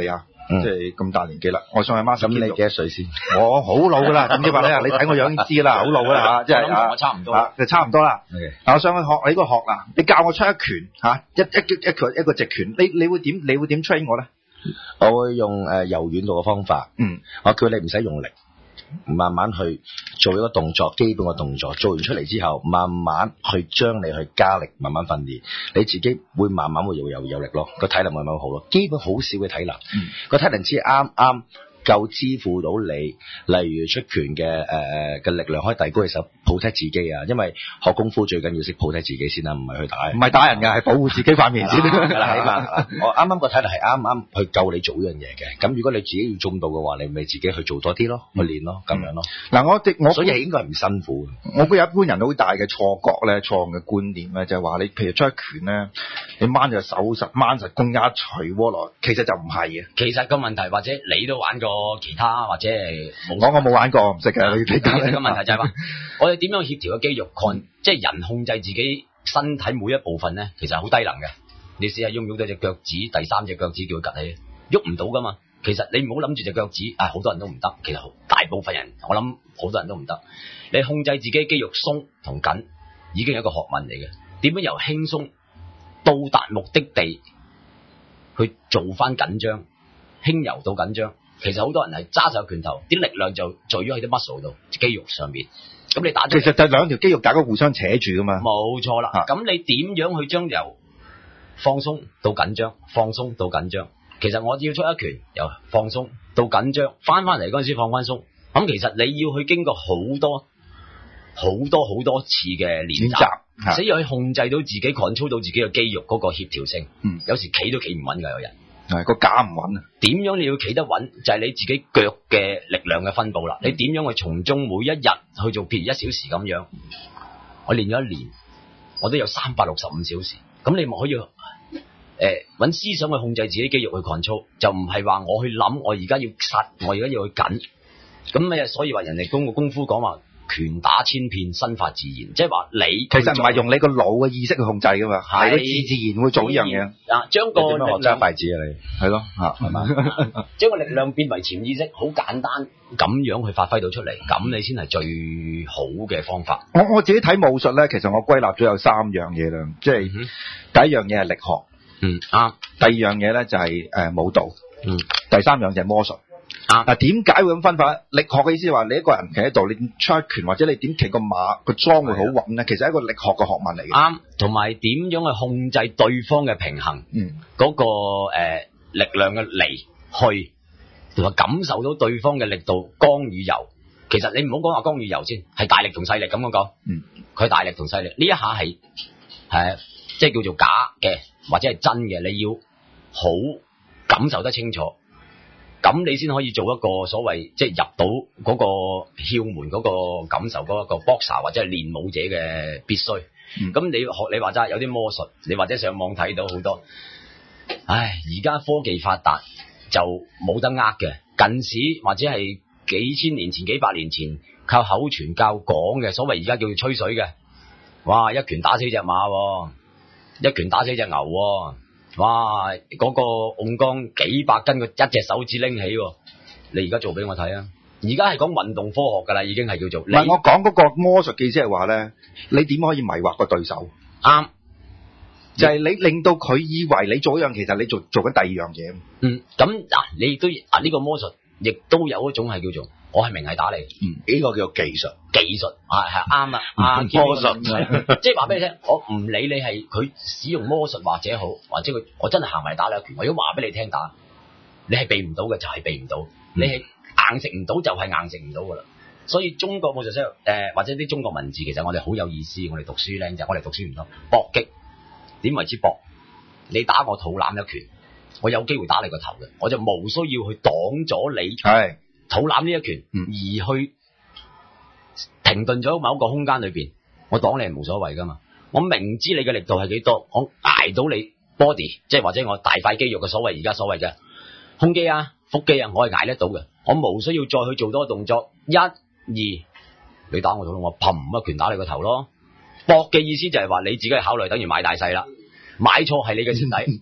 嗯即係咁大年紀啦。我上去 Master 咁 Kim 你幾多歲先？ 我好老噶啦，點知話咧？你睇我樣已經知啦，好老噶啦嚇，即係我諗同我差唔多啊，就差唔多啦。 Okay. 嗱，我上去學你呢個學啦，你教我出一拳嚇，一一一個一個直拳，你你會點？你會點 train 我咧？ 我會用誒、呃、柔軟度嘅方法， 嗯， 我叫你唔使用力，慢慢去做一個動作，基本嘅動作，做完出嚟之後，慢慢去將你去加力，慢慢訓練，你自己會慢慢會有有有力咯，個體能慢慢好咯，基本好少嘅體能，個、嗯、體能只係啱啱夠支付到你，例如出拳嘅誒嘅力量可以提高你手 protect 自己啊，因為學功夫最緊要識 protect 自己先啦，唔係去打， 唔係打人㗎，係保護自己塊面先。 係啦，起碼我啱啱個體能係啱啱去夠你做呢樣嘢嘅，咁如果你自己要做到嘅話，你咪自己去做多啲咯，去練咯，咁樣咯。嗱、 嗯，我我所以應該係唔辛苦嘅。 我估有一般人好大嘅錯覺咧，錯誤嘅觀念咧，就係話你譬如出一拳咧，你掹隻手實掹實公一捶窩落，其實就唔係嘅。 其實個問題或者你都玩過其他或者係冇講我冇玩過，我唔識嘅。你其實個問題就係話，我哋點樣協調個肌肉控，即係人控制自己身體每一部分咧，其實好低能嘅。你試下喐唔喐到隻腳趾，第三隻腳趾叫佢趌起，喐唔到噶嘛。其實你唔好諗住隻腳趾，啊好多人都唔得，其實大部分人我諗好多人都唔得。你控制自己肌肉鬆同緊，已經係一個學問嚟嘅。點樣由輕鬆到達目的地去做翻緊張，輕柔到緊張。其實好多人係揸手拳頭，啲力量就聚咗喺啲 muscle 度，肌肉上面。咁你打，其實就兩條肌肉大家互相扯住噶嘛。 冇錯啦。咁、啊、你點樣去將由放鬆到緊張，放鬆到緊張？其實我要出一拳，由放鬆到緊張，翻翻嚟嗰陣時放翻鬆。咁其實你要去經過好多好多好多次嘅練習，所以可以控制到自己 control 到自己嘅肌肉嗰個協調性。嗯，有時企都企唔穩㗎，有人。 係個架唔穩啊！ 點樣你要企得穩，就係、是、你自己腳嘅力量嘅分佈啦。嗯、你點樣去從中每一日去做，譬如一小時咁樣，我練咗一年，我都有三百六十五小時。咁你咪可以誒揾、呃、思想去控制自己肌肉去 control，就唔係話我去諗我而家要殺，我而家要去緊。咁咩？所以話人哋功個功夫講話拳打千片，身法自然，即係話你其實唔係用你個腦嘅意識去控制噶嘛，係佢自自然會做呢樣嘢。 啊，將個力量揸筷子啊，你係咯嚇，係嘛？ 將個力量變為潛意識，好簡單咁樣去發揮到出嚟，咁你先係最好嘅方法。 我我自己睇武術咧，其實我歸納咗有三樣嘢啦，即係、嗯、第一樣嘢係力學， 嗯啊， 第二樣嘢咧就係誒舞蹈， 嗯， 第三樣就係魔術。啊！嗱，點解會咁分法？力學嘅意思係話，你一個人企喺度，你出一拳或者你點企個馬，個樁會好穩咧。其實係一個力學嘅學問嚟嘅。啱， 同埋點樣去控制對方嘅平衡？嗯，嗰、那個誒、呃、力量嘅嚟去，同埋感受到對方嘅力度剛與柔。其實你唔好講話剛與柔先，係大力同細力咁樣講。嗯，佢大力同細力呢一下係係即係叫做假嘅，或者係真嘅，你要好感受得清楚。咁你先可以做一個所謂即係入到嗰個竅門嗰個感受嗰一個 boxer 或者係練武者嘅必須。咁、嗯、你學你話齋有啲魔術，你或者上網睇到好多。唉，而家科技發達就冇得呃嘅。近時或者係幾千年前、幾百年前靠口傳教講嘅，所謂而家叫做吹水嘅。哇！一拳打死隻馬，一拳打死隻牛。哇！嗰、那個甕缸幾百斤，佢一隻手指拎起，你而家做俾我睇啊！而家係講運動科學噶啦，已經係叫做。唔係我講嗰個魔術嘅意思係話咧，你點可以迷惑個對手？啱，就係、是、你令到佢以為你做一樣，其實你做做緊第二樣嘢。嗯，咁嗱、啊，你亦都啊呢、這個魔術，亦都有一種係叫做。我係明係打你，嗯，呢、這個叫做技術，技術啊係啱啦，啊魔術，即係話俾你聽，我唔理你係佢使用魔術或者好，或者佢我真係行埋打你一拳，我如果話俾你聽打，你係避唔到嘅就係、是、避唔到，嗯、你係硬食唔到就係硬食唔到噶啦。所以中國武術誒、呃、或者啲中國文字其實我哋好有意思，我哋讀書靚就我哋讀書唔多，搏擊點為之搏？你打我肚腩一拳，我有機會打你個頭嘅，我就無需要去擋咗你。係。肚腩呢一拳，而去停頓咗某一個空間裏邊，我擋你係無所謂噶嘛。我明知你嘅力度係幾多，我挨到你 body， 即係或者我大塊肌肉嘅所謂而家所謂嘅胸肌啊、腹肌啊，我係挨得到嘅。我無需要再去做多個動作，一、二，你打我肚，我砰一拳打你個頭咯。搏嘅意思就係話你自己去考慮，等於買大細啦。買錯係你嘅蝕底，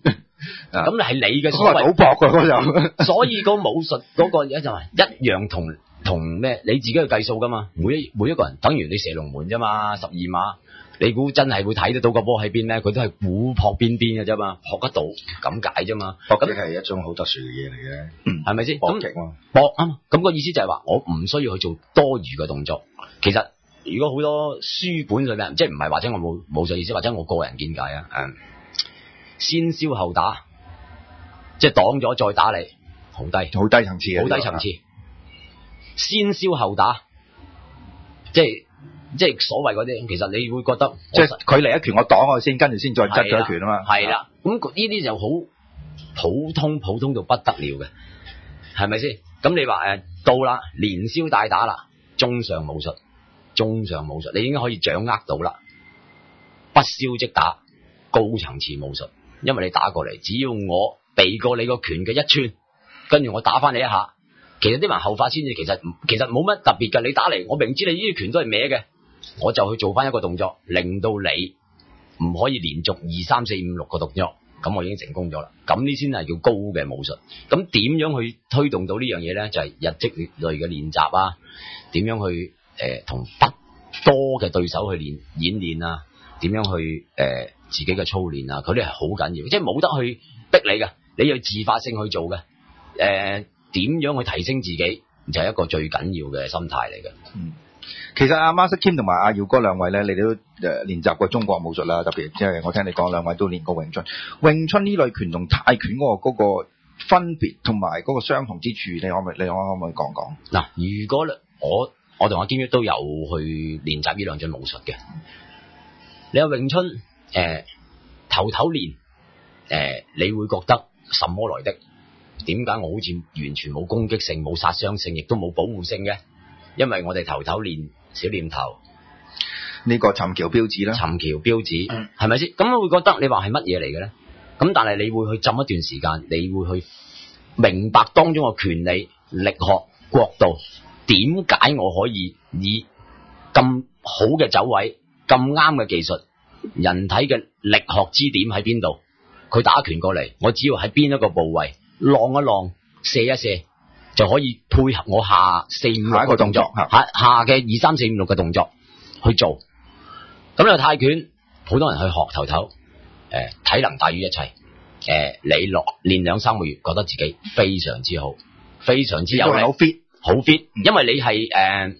咁係你嘅所謂賭博㗎嗰就。 所以個武術嗰個嘢就係一樣同同咩？你自己去計數噶嘛？每一每一個人，等於你射龍門啫嘛，十二碼。你估真係會睇得到個波喺邊咧？佢都係估撲邊邊嘅啫嘛，學得到咁解啫嘛。 搏擊係一種好特殊嘅嘢嚟嘅， 係咪先？ 搏擊嘛， 搏啊嘛。咁個意思就係話，我唔需要去做多餘嘅動作。其實如果好多書本上面，即係唔係或者我冇冇咗意思，或者我個人見解啊，誒，先燒後打，即係擋咗再打你，好低， 好低層次嘅， 好低層次。先燒後打，即係。即係所謂嗰啲，其實你會覺得， 即係佢嚟一拳我擋我先，跟住先再執咗一拳啊嘛。 係啦，咁呢啲就好普通，普通到不得了嘅，係咪先？咁你話誒到啦，連燒帶打啦，中上武術，中上武術，你已經可以掌握到啦。不燒即打，高層次武術，因為你打過嚟，只要我避過你個拳嘅一寸，跟住我打翻你一下，其實啲人後發先至，其實其實冇乜特別嘅。你打嚟，我明知你呢啲拳都係歪嘅。我就去做翻一個動作，令到你唔可以連續二三四五六個動作，咁我已經成功咗啦。咁呢先係叫高嘅武術。咁點樣去推動到呢樣嘢咧？就係、是、日積月累嘅練習啊，點樣去誒同、呃、不多嘅對手去練演練啊？點樣去誒、呃、自己嘅操練啊？嗰啲係好緊要，即係冇得去逼你嘅，你要自發性去做嘅。誒、呃，點樣去提升自己，就係、是、一個最緊要嘅心態嚟嘅。 嗯。其實阿 Master Kim 同埋阿耀哥兩位咧，你哋都誒練習過中國武術啦，特別即係我聽你講兩位都練過詠春。詠春呢類拳同泰拳嗰、嗰個、嗰個分別同埋嗰個相同之處，你可唔可以你可唔可以講講？ 嗱，如果我我同阿堅都有去練習呢兩種武術嘅，你有詠春誒、呃、頭頭練誒、呃，你會覺得什麼來的？點解我好似完全冇攻擊性、冇殺傷性，亦都冇保護性嘅？因為我哋頭頭練小念頭， 呢個尋橋標指啦， 尋橋標指係咪先？咁我會覺得你話係乜嘢嚟嘅咧？咁但係你會去浸一段時間，你會去明白當中嘅權利、力學、角度，點解我可以以咁好嘅走位、咁啱嘅技術，人體嘅力學支點喺邊度？佢打拳過嚟，我只要喺邊一個部位浪一浪、射一射。就可以配合我下四五六個動作，下下嘅二三四五六嘅動作去做。咁呢個泰拳，好多人去學頭頭，誒、呃、體能大於一切。誒、呃，你落練兩三個月，覺得自己非常之好，非常之有力，好 fit，好 fit。因為你係誒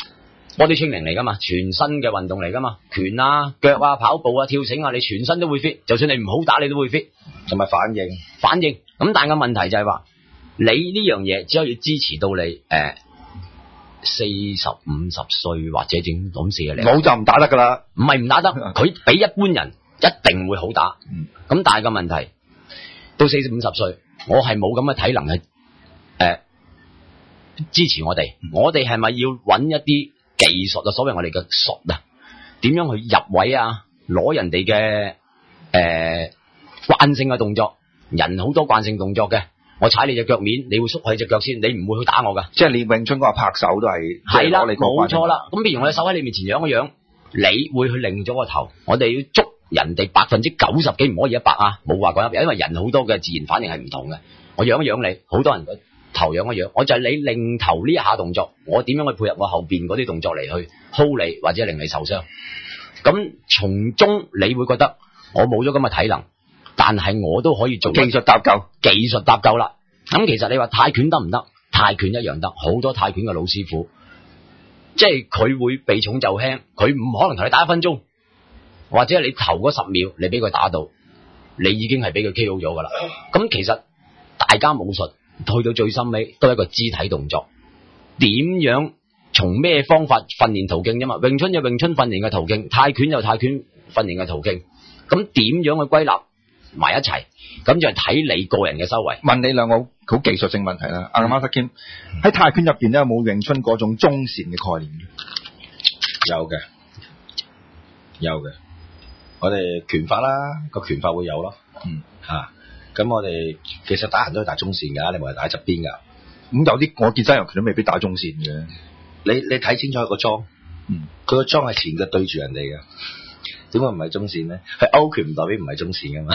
body training 嚟噶嘛，全身嘅運動嚟噶嘛，拳啊、腳啊、跑步啊、跳繩啊，你全身都會 fit。就算你唔好打，你都會 fit， 同埋反應， 反應。咁但係個問題就係話。你呢樣嘢只可以支持到你誒四十五十歲或者正咁四廿零， 冇就唔打得噶啦。 唔係唔打得，佢比一般人一定會好打。咁但係個問題，到四十五十歲，我係冇咁嘅體能去誒、呃、支持我哋。我哋係咪要揾一啲技術啊？所謂我哋嘅術啊，點樣去入位啊？攞人哋嘅誒慣性嘅動作，人好多慣性動作嘅。我踩你隻腳面，你會縮佢隻腳先，你唔會去打我噶。 即係你詠春嗰個拍手都係係啦，冇錯啦。咁譬如我隻手喺你面前仰一仰，你會去擰咗個頭。我哋要捉人哋百分之九十幾，唔可以一百啊，冇話講一百，因為人好多嘅自然反應係唔同嘅。我仰一仰你，好多人個頭仰一仰，我就係你擰頭呢一下動作，我點樣去配合我後邊嗰啲動作嚟去 hold 你或者令你受傷？咁從中你會覺得我冇咗咁嘅體能。但係我都可以做技術搭救， 技術搭救啦。咁其實你話泰拳得唔得？泰拳一樣得，好多泰拳嘅老師傅，即係佢會避重就輕，佢唔可能同你打一分鐘，或者係你頭嗰十秒你俾佢打到，你已經係俾佢 K O 咗噶啦。咁其實大家武術去到最深尾都係一個肢體動作，點樣從咩方法訓練途徑啫嘛？詠春有詠春訓練嘅途徑，泰拳有泰拳訓練嘅途徑，咁點樣去歸納埋一齊，咁就係睇你個人嘅修為。 問你兩個好技術性問題啦，阿 Master Kim 喺泰拳入邊咧有冇詠春嗰種中線嘅概念？ 有嘅，有嘅。我哋拳法啦，個拳法會有咯。嗯，吓、啊，咁我哋其實打人都係打中線噶，你唔係打側邊噶。 咁有啲我見西洋拳都未必打中線嘅。 你你睇清楚佢個樁，嗯，佢個樁係前腳對住人哋嘅。點解唔係中線咧？係勾拳唔代表唔係中線噶嘛？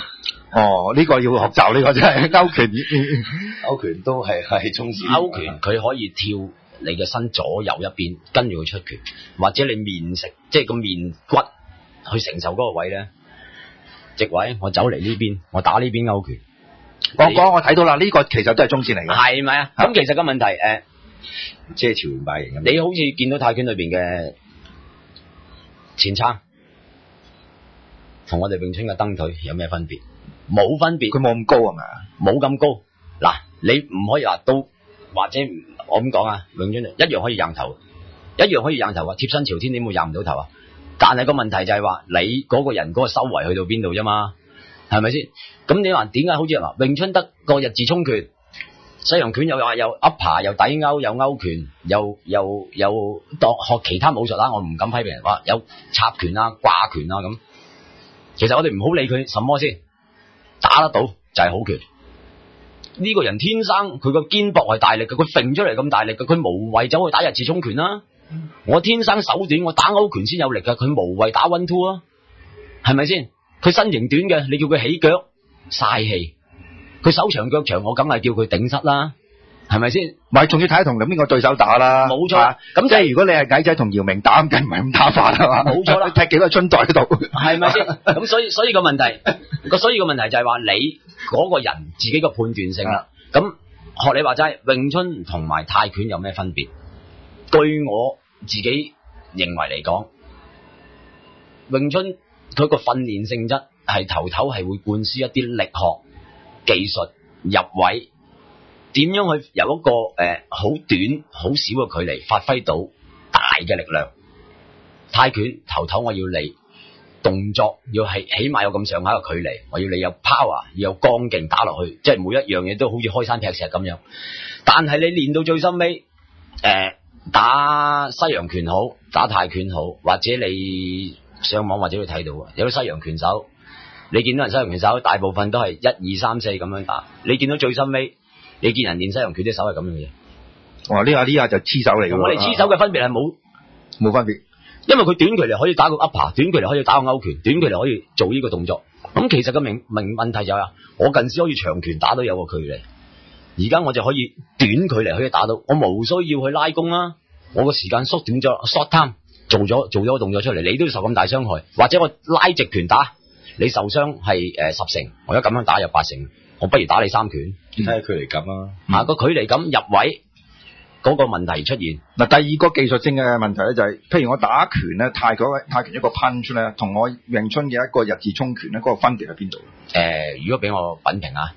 哦，呢、這個要學習，呢、這個真係勾拳。 勾拳都係係中指。 勾拳佢可以跳你嘅身左右一邊，跟住佢出拳，或者你面食，即係個面骨去承受嗰個位咧。直位，我走嚟呢邊，我打呢邊勾拳。 我講我睇到啦，呢、這個其實都係中線嚟嘅。 係咪啊？咁其實個問題誒， 即係朝元拜型咁。 你好似見到泰拳裏邊嘅前撐，同我哋詠春嘅蹬腿有咩分別？冇分別。 佢冇咁高係咪啊？ 冇咁高。嗱，你唔可以話到，或者我咁講啊，詠春一樣可以硬頭，一樣可以硬頭啊！貼身朝天點會硬唔到頭啊？但係個問題就係話，你嗰個人嗰個修為去到邊度啫嘛？係咪先？咁你話點解好似話詠春得個日字衝拳，西洋拳又話又 upper 又底勾又勾拳，又又又當學其他武術啦，我唔敢批評人話有插拳啊、掛拳啊咁。其實我哋唔好理佢什麼先，打得到就係好拳。呢、這個人天生佢個肩膊係大力嘅，佢揈出嚟咁大力嘅，佢無謂走去打日字衝拳啦。我天生手短，我打勾拳先有力嘅，佢無謂打 one two 啊，係咪先？佢身形短嘅，你叫佢起腳嘥氣。佢手長腳長，我梗係叫佢頂膝啦，係咪先？ 唔係，仲要睇下同邊個對手打啦。 冇錯，咁即係如果你係矮仔同姚明打，咁梗唔係咁打法啦嘛。冇錯啦，踢幾個春袋喺度，係咪先？咁所以所以個問題，個所以個問題就係話你嗰個人自己個判斷性啦。咁學你話齋，詠春同埋泰拳有咩分別？據我自己認為嚟講，詠春佢個訓練性質係頭頭係會灌輸一啲力學、技術、入位，點樣去由一個誒好、呃、短、好少嘅距離發揮到大嘅力量。泰拳頭頭我要你動作要係起碼有咁上下嘅距離，我要你有 power， 要有剛勁打落去，即係每一樣嘢都好似開山劈石咁樣。但係你練到最深尾，誒、呃。打西洋拳好，打泰拳好，或者你上網或者會睇到有啲西洋拳手，你見到人西洋拳手大部分都係一二三四咁樣打，你見到最深尾，你見人練西洋拳啲手係咁樣嘅。哇！呢下呢下就黐手嚟嘅。我哋黐手嘅分別係冇冇分別，因為佢短距離可以打個 upper， 短距離可以打個勾拳，短距離可以做呢個動作。咁其實個明明問題就係、是，我近時可以長拳打到有個距離。而家我就可以短距離可以打到，我無需要去拉弓啦，我個時間縮短咗 ，short time 做咗做咗個動作出嚟，你都要受咁大傷害，或者我拉直拳打，你受傷係誒十成，我而家咁樣打有八成，我不如打你三拳， 睇下距離感啊， 啊個距離感入位嗰個問題出現。 嗱，第二個技術性嘅問題咧就係、是，譬如我打拳咧，泰國泰拳一個 punch 咧，同我詠春嘅一個日字衝拳咧，嗰、那個分別喺邊度？誒、 呃，如果俾我品評啊。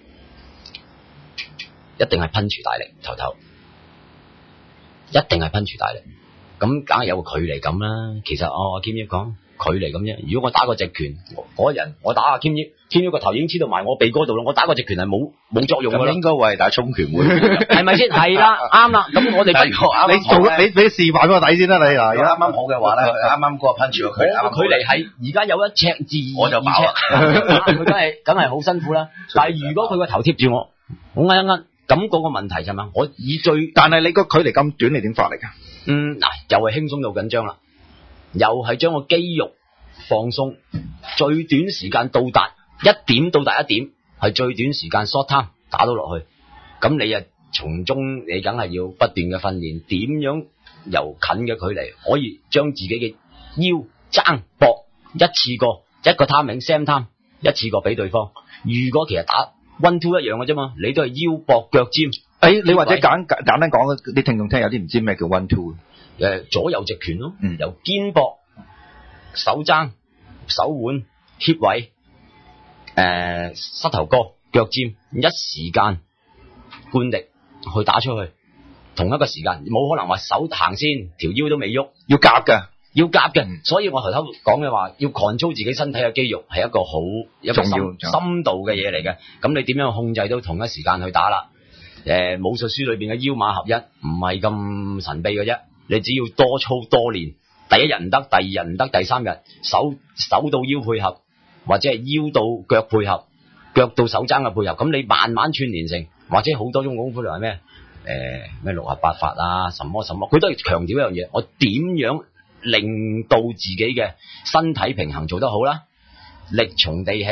一定係噴住大力，頭頭一定係噴住大力，咁梗係有個距離感啦。其實我阿兼一講距離咁啫。如果我打個直拳，嗰人我打阿兼一，兼一個頭已經黐到埋我鼻哥度啦。我打個直拳係冇冇作用噶啦。咁應該會係打衝拳會，係咪先？係啦，啱啦。咁我哋不如你做你你示範個底先啦，你嗱。如果啱啱好嘅話咧，啱啱嗰個噴住個距離，距離係而家有一尺至二，我就飽啦。佢梗係梗係好辛苦啦。但係如果佢個頭貼住我，我呃一呃。咁嗰個問題就係嘛？我以最，但係你個距離咁短，你點發力啊？嗯，嗱，又係輕鬆又緊張啦，又係將個肌肉放鬆，最短時間到達一點到達一點，係最短時間 short time 打到落去。咁你啊，從中你梗係要不斷嘅訓練，點樣由近嘅距離可以將自己嘅腰爭搏一次過一個 timing same time 一次過俾對方。如果其實打one two 一樣嘅啫嘛，你都係腰膊腳尖。誒、哎，你或者簡簡單講，啲聽眾聽有啲唔知咩叫 one two。誒，左右直拳咯，嗯，由肩膊、手踭、手腕、貼位、誒、呃、膝頭哥、腳尖，一時間灌力去打出去，同一個時間，冇可能話手行先，條腰都未喐，要夾嘅。要夾嘅，所以我頭頭講嘅話，要 control 自己身體嘅肌肉係一個好一個深深度嘅嘢嚟嘅。咁你點樣控制到同一時間去打啦？誒、呃，武術書裏邊嘅腰馬合一唔係咁神秘嘅啫。你只要多操多練，第一日唔得，第二日唔得，第三日手手到腰配合，或者係腰到腳配合，腳到手踭嘅配合，咁你慢慢串連成，或者好多種功夫嚟係咩？誒咩六合八法啊，什麼什麼，佢都係強調一樣嘢，我點樣令到自己嘅身體平衡做得好啦，力從地起，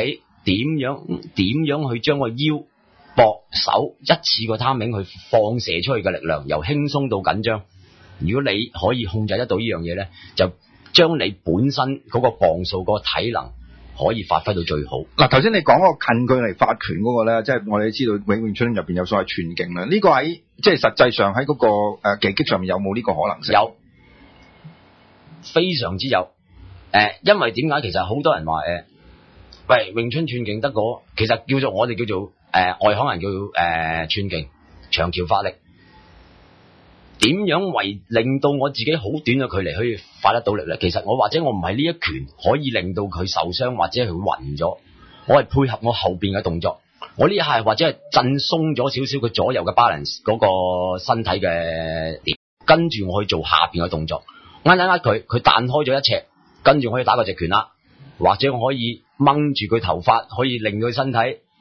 點樣點樣去將個腰、膊、手一次個 timing 去放射出去嘅力量，由輕鬆到緊張。如果你可以控制得到呢樣嘢咧，就將你本身嗰個磅數、嗰個體能可以發揮到最好。 嗱，頭先你講嗰個近距離發拳嗰個咧，即係我哋知道詠詠春入邊有所謂寸勁啦。呢個喺即係實際上喺嗰個誒技擊上面有冇呢個可能性？ 有，非常之有。誒，因為點解其實好多人話誒，喂，詠春寸勁得個，其實叫做我哋叫做誒外行人叫誒寸勁，長橋發力。點樣為令到我自己好短嘅距離可以發得到力咧？其實我或者我唔係呢一拳可以令到佢受傷或者佢暈咗，我係配合我後邊嘅動作，我呢一下或者係震鬆咗少少佢左右嘅 balance 嗰個身體嘅點，跟住我去做下邊嘅動作，啱啱啱佢佢彈開咗一尺，跟住我可以打個直拳啦，或者我可以掹住佢頭髮，可以令佢身體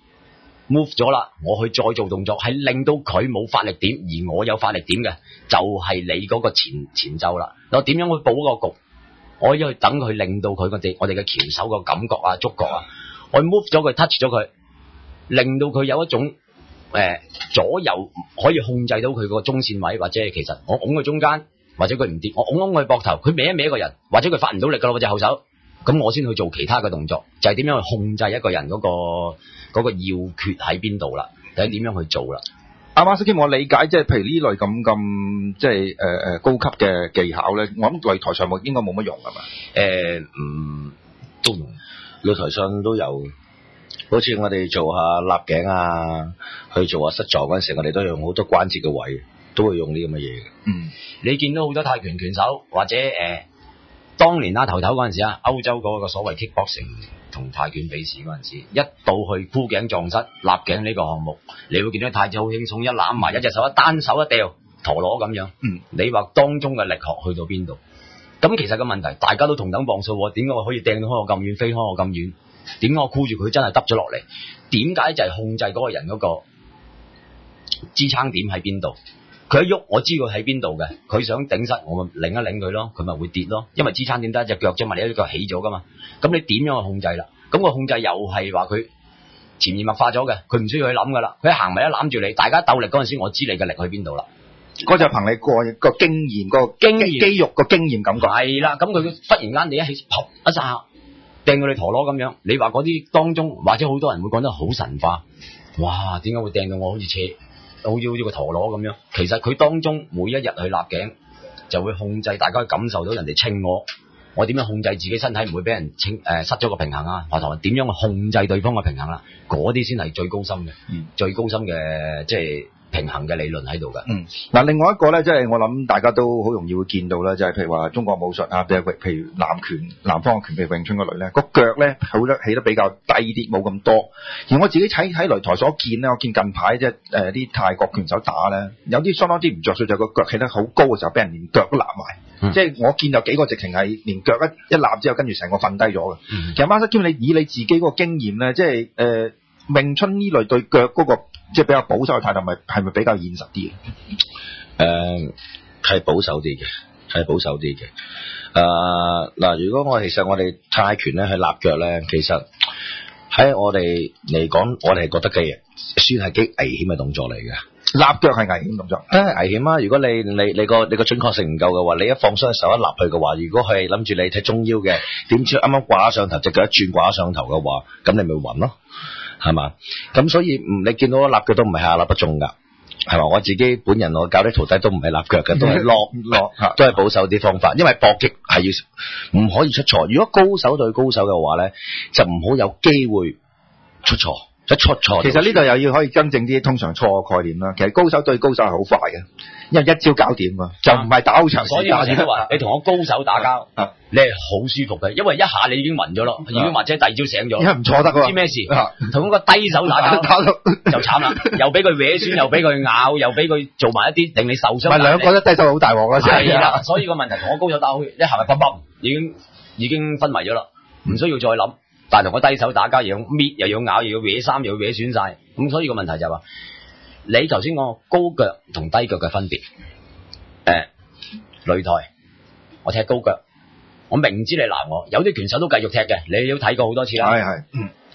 move 咗啦，我去再做動作，係令到佢冇發力點，而我有發力點嘅，就係、是、你嗰個前前奏啦。我點樣去補嗰個局？我可以去等佢，令到佢個哋我哋嘅拳手個感覺啊、觸覺啊，我 move 咗佢 touch 咗佢，令到佢有一種誒、呃、左右可以控制到佢個中線位，或者係其實我拱佢中間，或者佢唔跌，我拱拱佢膊頭，佢歪一歪一個人，或者佢發唔到力噶啦，或者後手，咁我先去做其他嘅動作，就係、是、點樣去控制一個人嗰、那個。嗰個要訣喺邊度啦？睇點樣去做啦？ 阿 Master Kim，我理解即係譬如呢類咁咁即係誒誒高級嘅技巧咧，我諗擂台上冇應該冇乜用係嘛？ 誒、呃，嗯，都用，擂台上都有。好似我哋做下立頸啊，去做下膝撞嗰陣時，我哋都用好多關節嘅位，都會用呢咁嘅嘢嘅。嗯， 你見到好多泰拳拳手或者誒、呃，當年啦頭頭嗰陣時啊，歐洲嗰個所謂 kickboxing。同泰拳比試嗰陣時，一到去箍頸撞膝、立頸呢個項目，你會見到太子好輕鬆，一攬埋一隻手，一單手一掉，陀螺咁樣。嗯，你話當中嘅力學去到邊度？咁其實個問題，大家都同等磅數，點解我可以掟到開我咁遠，飛開我咁遠？點解我箍住佢真係耷咗落嚟？點解就係控制嗰個人嗰個支撐點喺邊度？佢一喐，我知佢喺邊度嘅。佢想頂膝，我咪擰一擰佢咯，佢咪會跌咯。因為支撐點得一隻腳啫嘛，你一隻腳起咗噶嘛。咁你點樣去控制啦？咁個控制又係話佢潛移默化咗嘅，佢唔需要去諗噶啦。佢一行埋一攬住你，大家鬥力嗰陣時，我知你嘅力去邊度啦。 嗰就憑你個個經驗、個經驗肌肉個經驗感覺。 係啦，咁佢忽然間你一起，噗一下掟到你陀螺咁樣。你話嗰啲當中，或者好多人會講得好神化。哇！點解會掟到我好似斜？好似好似個陀螺咁樣，其實佢當中每一日去立頸，就會控制大家感受到人哋稱我，我點樣控制自己身體唔會俾人稱誒、呃、失咗個平衡啊，同埋點樣去控制對方嘅平衡啦，嗰啲先係最高深嘅，嗯、最高深嘅即係平衡嘅理論喺度嘅。嗯， 嗱，另外一個咧，即係我諗大家都好容易會見到啦，就係譬如話中國武術啊，譬如譬如南拳、南方嘅拳，譬如詠春嗰類咧，個腳咧好得起得比較低啲，冇咁多。而我自己喺喺擂台所見咧，我見近排即係誒啲泰國拳手打咧，有啲相當之唔着數，就係個腳起得好高嘅時候，俾人連腳都攬埋。嗯、即係我見有幾個直情係連腳一一攬之後，跟住成個瞓低咗嘅。嗯、其實 Master Kim，你以你自己嗰個經驗咧，即係誒詠春呢類對腳嗰、嗰個。即係比較保守嘅態度，咪係咪比較現實啲嘅？誒、 呃，係保守啲嘅，係保守啲嘅。誒、呃、嗱，如果我其實我哋泰拳咧去立腳咧，其實喺我哋嚟講，我哋係覺得嘅算係幾危險嘅動作嚟嘅。 立腳係危險動作， 誒危險啊！如果你你你個你個準確性唔夠嘅話，你一放雙手一立去嘅話，如果係諗住你踢中腰嘅，點知啱啱掛上頭，隻腳一轉掛上頭嘅話，咁你咪暈咯。係嘛？咁所以唔，你見到我立腳都唔係下立不中噶，係嘛？我自己本人我教啲徒弟都唔係立腳嘅，都係落落，都係保守啲方法。因為搏擊係要唔可以出錯。如果高手對高手嘅話咧，就唔好有機會出錯。一出錯， 其實呢度又要可以更正啲通常錯嘅概念啦。其實高手對高手係好快嘅，因為一招搞掂啊，就唔係打好長時間。 所以我都話，你同我高手打交，你係好舒服嘅，因為一下你已經暈咗咯，已經或者第二朝醒咗， 因為唔錯得㗎。 知咩事？同個低手打交就慘啦，又俾佢搲損，又俾佢咬，又俾佢做埋一啲令你受傷。 唔係兩個都低手好大鑊啦， 係啦。所以個問題同我高手打好，一下咪砰砰，已經已經昏迷咗啦，唔需要再諗。但係同我低手打交，又要搣，又要咬，又要搲衫，又要搲損晒。咁所以個問題就係話，你頭先講高腳同低腳嘅分別。誒、呃，擂台我踢高腳，我明知你攔我，有啲拳手都繼續踢嘅，你都睇過好多次啦。係係，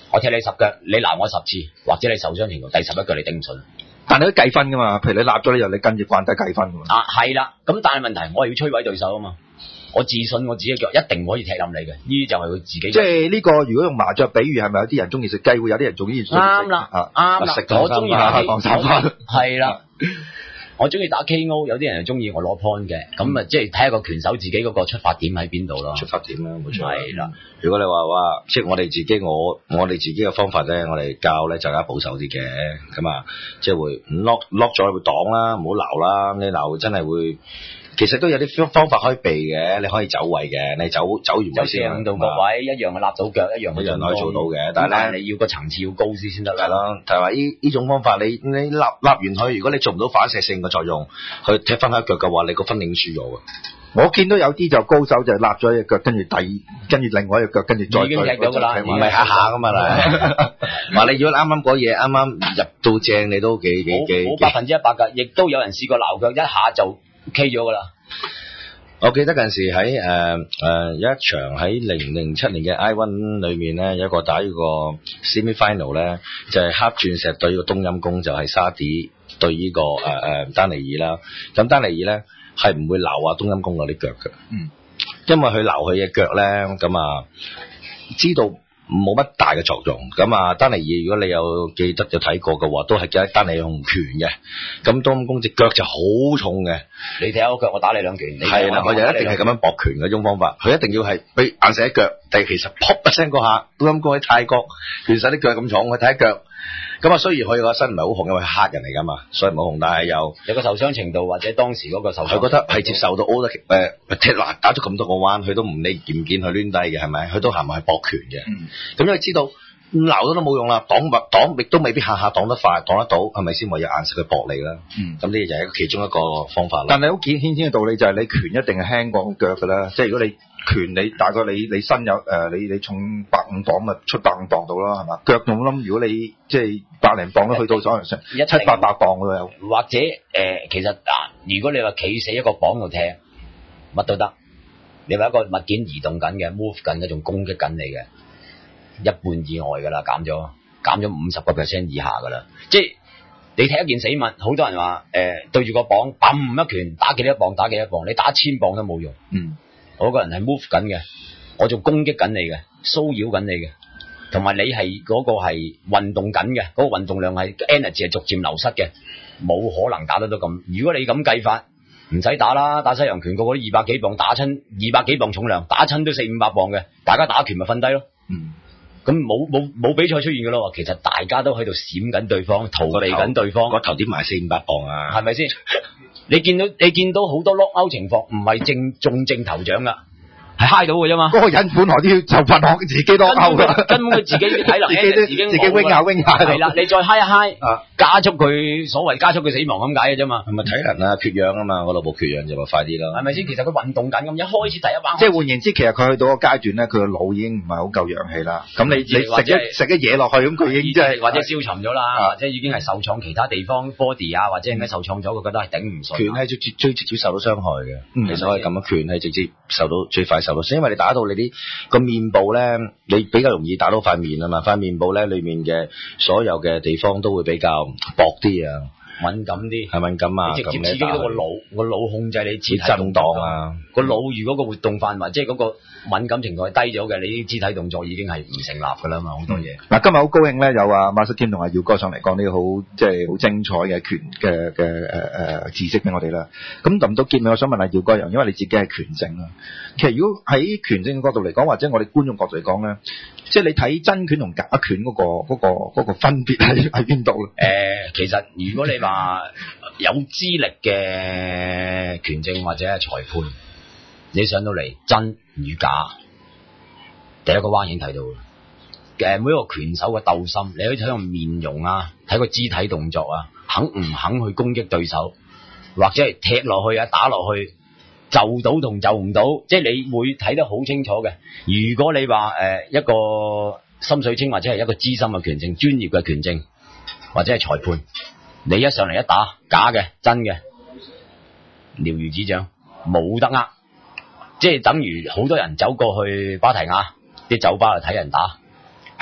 我踢你十腳，你鬧我十次，或者你受傷程度第十一腳你頂唔順。 但係都計分噶嘛，譬如你立咗你又你跟住慣低計分噶嘛。 啊，係啦，咁但係問題我係要摧毀對手啊嘛。我自信我自己腳一定唔可以踢冧你嘅，呢啲就係佢自己。 即係呢個如果用麻雀比喻，係咪有啲人中意食雞，會有啲人中意食啱啦，啱啦，我中意打防守翻， 係啦。我中意打 K O， 有啲人就中意我攞 point 嘅，咁啊即係睇下個拳手自己嗰個出發點喺邊度咯。 出發點啦，冇錯。 係啦， 如果你話哇，即係我哋自己，我我哋自己嘅方法咧，我哋教咧就更加保守啲嘅，咁啊，即係會 lock lock 咗會擋啦，唔好鬧啦，你鬧真係會。其實都有啲方法可以避嘅，你可以走位嘅，你走走完位先。 走到個位一樣係立到腳，一樣一樣可以做到嘅。但係咧， 你要個層次要高啲先得啦。 係咯，就係話呢呢種方法，你你立立完佢，如果你做唔到反射性嘅作用，去踢翻一腳嘅話，你個分已經輸咗嘅。 我見到有啲就高手就立咗一隻腳，跟住第二，跟住另外一隻腳，跟住再已經踢到㗎啦， 唔係下下噶嘛啦。話你如果啱啱嗰嘢啱啱入到正，你都幾幾幾。 冇百分之一百㗎，亦都有人試過鬧腳，一下就 K 咗㗎啦。 我記得嗰陣時喺誒誒有一場喺零零七年嘅 I 一 裏面咧，有一個打呢個 semi final 咧，就係、是、黑鑽石對呢個冬陰功，就係、是、沙迪對呢、這個誒誒、呃、丹尼爾啦。咁丹尼爾咧係唔會鬧啊冬陰功嗰啲腳嘅，嗯，因為佢鬧佢嘅腳咧，咁啊知道冇乜大嘅作用。咁啊丹尼爾如果你有記得有睇過嘅話，都係只丹尼爾用拳嘅，咁冬陰功隻腳就好重嘅。你踢我腳，我打你兩拳。係啦，我就一定係咁樣搏拳嗰種方法。佢一定要係俾硬射一腳，但係其實噗一聲嗰下，冬陰功喺泰國拳手啲腳咁重，佢踢一腳。咁啊，雖然佢個身唔係好紅，因為係黑人嚟噶嘛，所以唔好紅，但係有有個受傷程度或者當時嗰個受傷， 佢覺得係接受到 all 得誒踢嗱打咗咁多個彎，佢都唔理見唔見佢攣低嘅係咪？佢都行埋去搏拳嘅。咁、嗯、因為知道鬧咗都冇用啦，擋物擋亦都未必下下擋得快，擋得到係咪先？唯有硬食去搏你啦。咁呢就係其中一個方法啦。 但係好顯顯嘅道理就係你拳一定係輕過腳噶啦，即係如果你拳你大概你你身有誒、呃、你你重百五磅咪出百五磅到啦係嘛？腳用諗如果你即係百零磅都去到可能成七八百磅都有。 或者誒、呃、其實嗱、啊，如果你話企死一個磅度踢乜都得，你話一個物件移動緊嘅 move 緊嘅仲攻擊緊你嘅，一半以外噶啦，減咗減咗五十個 percent 以下噶啦，即係你踢一件死物，好多人話誒、呃、對住個磅砰一拳打幾多磅打幾多磅，你打一千磅都冇用。嗯。我個人係 move 緊嘅，我仲攻擊緊你嘅，騷擾緊你嘅，同埋你係嗰個係運動緊嘅，嗰、嗰個運動量係 energy 係逐漸流失嘅，冇可能打得到咁。如果你咁計法，唔使打啦，打西洋拳個個都二百幾磅，打親二百幾磅重量，打親都四五百磅嘅，大家打拳咪瞓低咯。嗯，咁冇冇冇比賽出現嘅咯，其實大家都喺度閃緊對方，逃避緊對方， 個頭點埋四五百磅啊， 係咪先？你見到你見到好多 lock out 情況，唔係正中正頭獎噶，係嗨到嘅啫嘛。嗰個人本來都要就發學自己 lock out 噶，根本佢自己睇落，自己都已經自己 wing 下 wing 下。係啦，你再嗨一嗨，加速佢所謂加速佢死亡咁解嘅啫嘛。係咪體能啊缺氧啊嘛？我腦部缺氧就咪快啲咯。係咪先？其實佢運動緊咁，一開始第一班，即係換言之，其實佢去到個階段咧，佢個腦已經唔係好夠氧氣啦。咁你你食一食一嘢落去，咁佢已經即係或者消沉咗啦，或者已經係受創其他地方 body 啊，或者係咩受創咗，佢覺得係頂唔順。拳係最最直接受到傷害嘅，嗯、其實可以咁樣，拳係直接受到最快受到傷，因為你打到你啲個面部咧，你比較容易打到塊面啊嘛，塊面部咧裏面嘅所有嘅地方都會比較薄啲啊，敏感啲，係敏感啊，直接刺激到個腦，個腦控制你肢體震盪啊，個腦如果個活動範圍即係嗰個敏感程度係低咗嘅，你啲肢體動作已經係唔成立㗎啦嘛，好多嘢。嗱、嗯，今日好高興咧，有阿 Master Kim 同阿耀哥上嚟講呢個好即係好精彩嘅拳嘅嘅誒誒知識俾我哋啦。咁臨到結尾，我想問下耀哥又，因為你自己係拳證啦，其實如果喺拳證嘅角度嚟講，或者我哋觀眾角度嚟講咧，即係你睇真拳同假拳嗰、嗰個嗰、嗰個嗰個分別喺喺邊度咧？誒、呃，其實如果你話有資歷嘅拳證或者係裁判，你上到嚟真與假，第一個彎已經睇到啦。誒，每一個拳手嘅鬥心，你可以睇個面容啊，睇個肢體動作啊，肯唔肯去攻擊對手，或者係踢落去啊，打落去就到同就唔到，即係你會睇得好清楚嘅。如果你話誒、呃、一個心水清或者係一個資深嘅拳證、專業嘅拳證或者係裁判，你一上嚟一打假嘅真嘅，了如指掌，冇得呃。即係等於好多人走過去芭提雅啲酒吧嚟睇人打，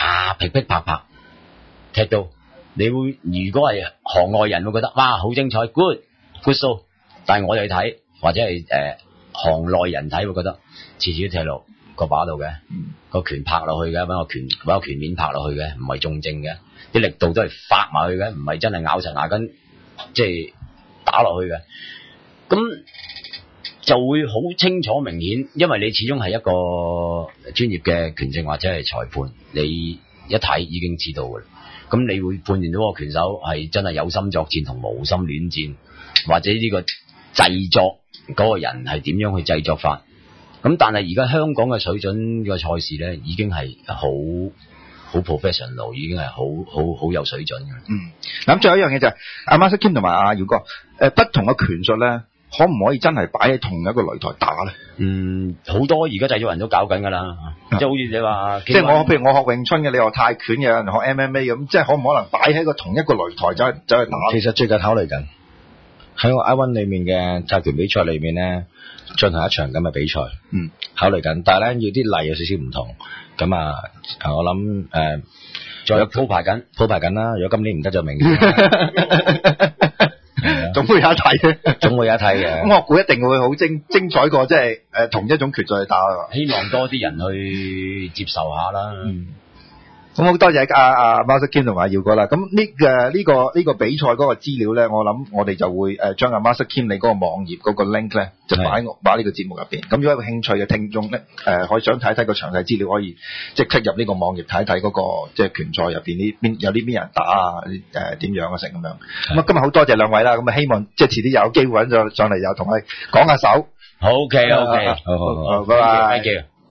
哇噼噼啪啪踢到，你會如果係行外人會覺得哇好精彩 good good show， 但係我哋睇或者係誒、呃、行內人睇會覺得次次都踢落個把度嘅，個、嗯、拳拍落去嘅，揾個拳揾個拳面拍落去嘅，唔係中正嘅，啲力度都係發埋去嘅，唔係真係咬實牙根即係打落去嘅，咁就會好清楚明顯，因為你始終係一個專業嘅拳證或者係裁判，你一睇已經知道嘅，咁你會判斷到個拳手係真係有心作戰同無心戀戰，或者呢個製作嗰個人係點樣去製作法。咁但係而家香港嘅水準嘅賽事咧，已經係好好 professional， 已經係好好好有水準嘅。 嗯，咁最後一樣嘢就係、是、阿 Master Kim 同埋阿耀哥，誒、呃、不同嘅拳術咧，可唔可以真係擺喺同一個擂台打咧？ 嗯，好多而家製作人都搞緊㗎啦，即係好似你話， 即係我譬如我學詠春嘅，你學泰拳嘅，有人學 M M A 咁，即係可唔可能擺喺個同一個擂台走去走去打？ 其實最近考慮緊喺我 I ONE 裏面嘅泰拳比賽裏面咧，進行一場咁嘅比賽，嗯，考慮緊，但係咧要啲例有少少唔同，咁啊，我諗誒，仲、呃、有鋪排緊，鋪排緊啦。如果今年唔得就明年， 總會有一睇嘅， 總會有一睇嘅。 咁我估一定會好精精彩過，即係誒同一種拳賽去打。 希望多啲人去接受下啦。嗯咁好多謝阿阿 Master Kim 同埋耀哥啦。咁呢嘅呢個呢、這個比賽嗰個資料咧，我諗我哋就會誒將阿 Master Kim 你嗰個網頁嗰個 link 咧，就擺擺呢個節目入邊。咁如果有興趣嘅聽眾咧，誒、呃、可以想睇睇個詳細資料，可以即係 click 入呢個網頁睇睇嗰個即係拳賽入邊呢邊有啲邊人打啊，誒點樣啊成咁樣。咁啊今日好多謝兩位啦。咁啊希望即係遲啲有機會揾咗上嚟又同佢講下手。 好 OK OK， 好好好，拜拜。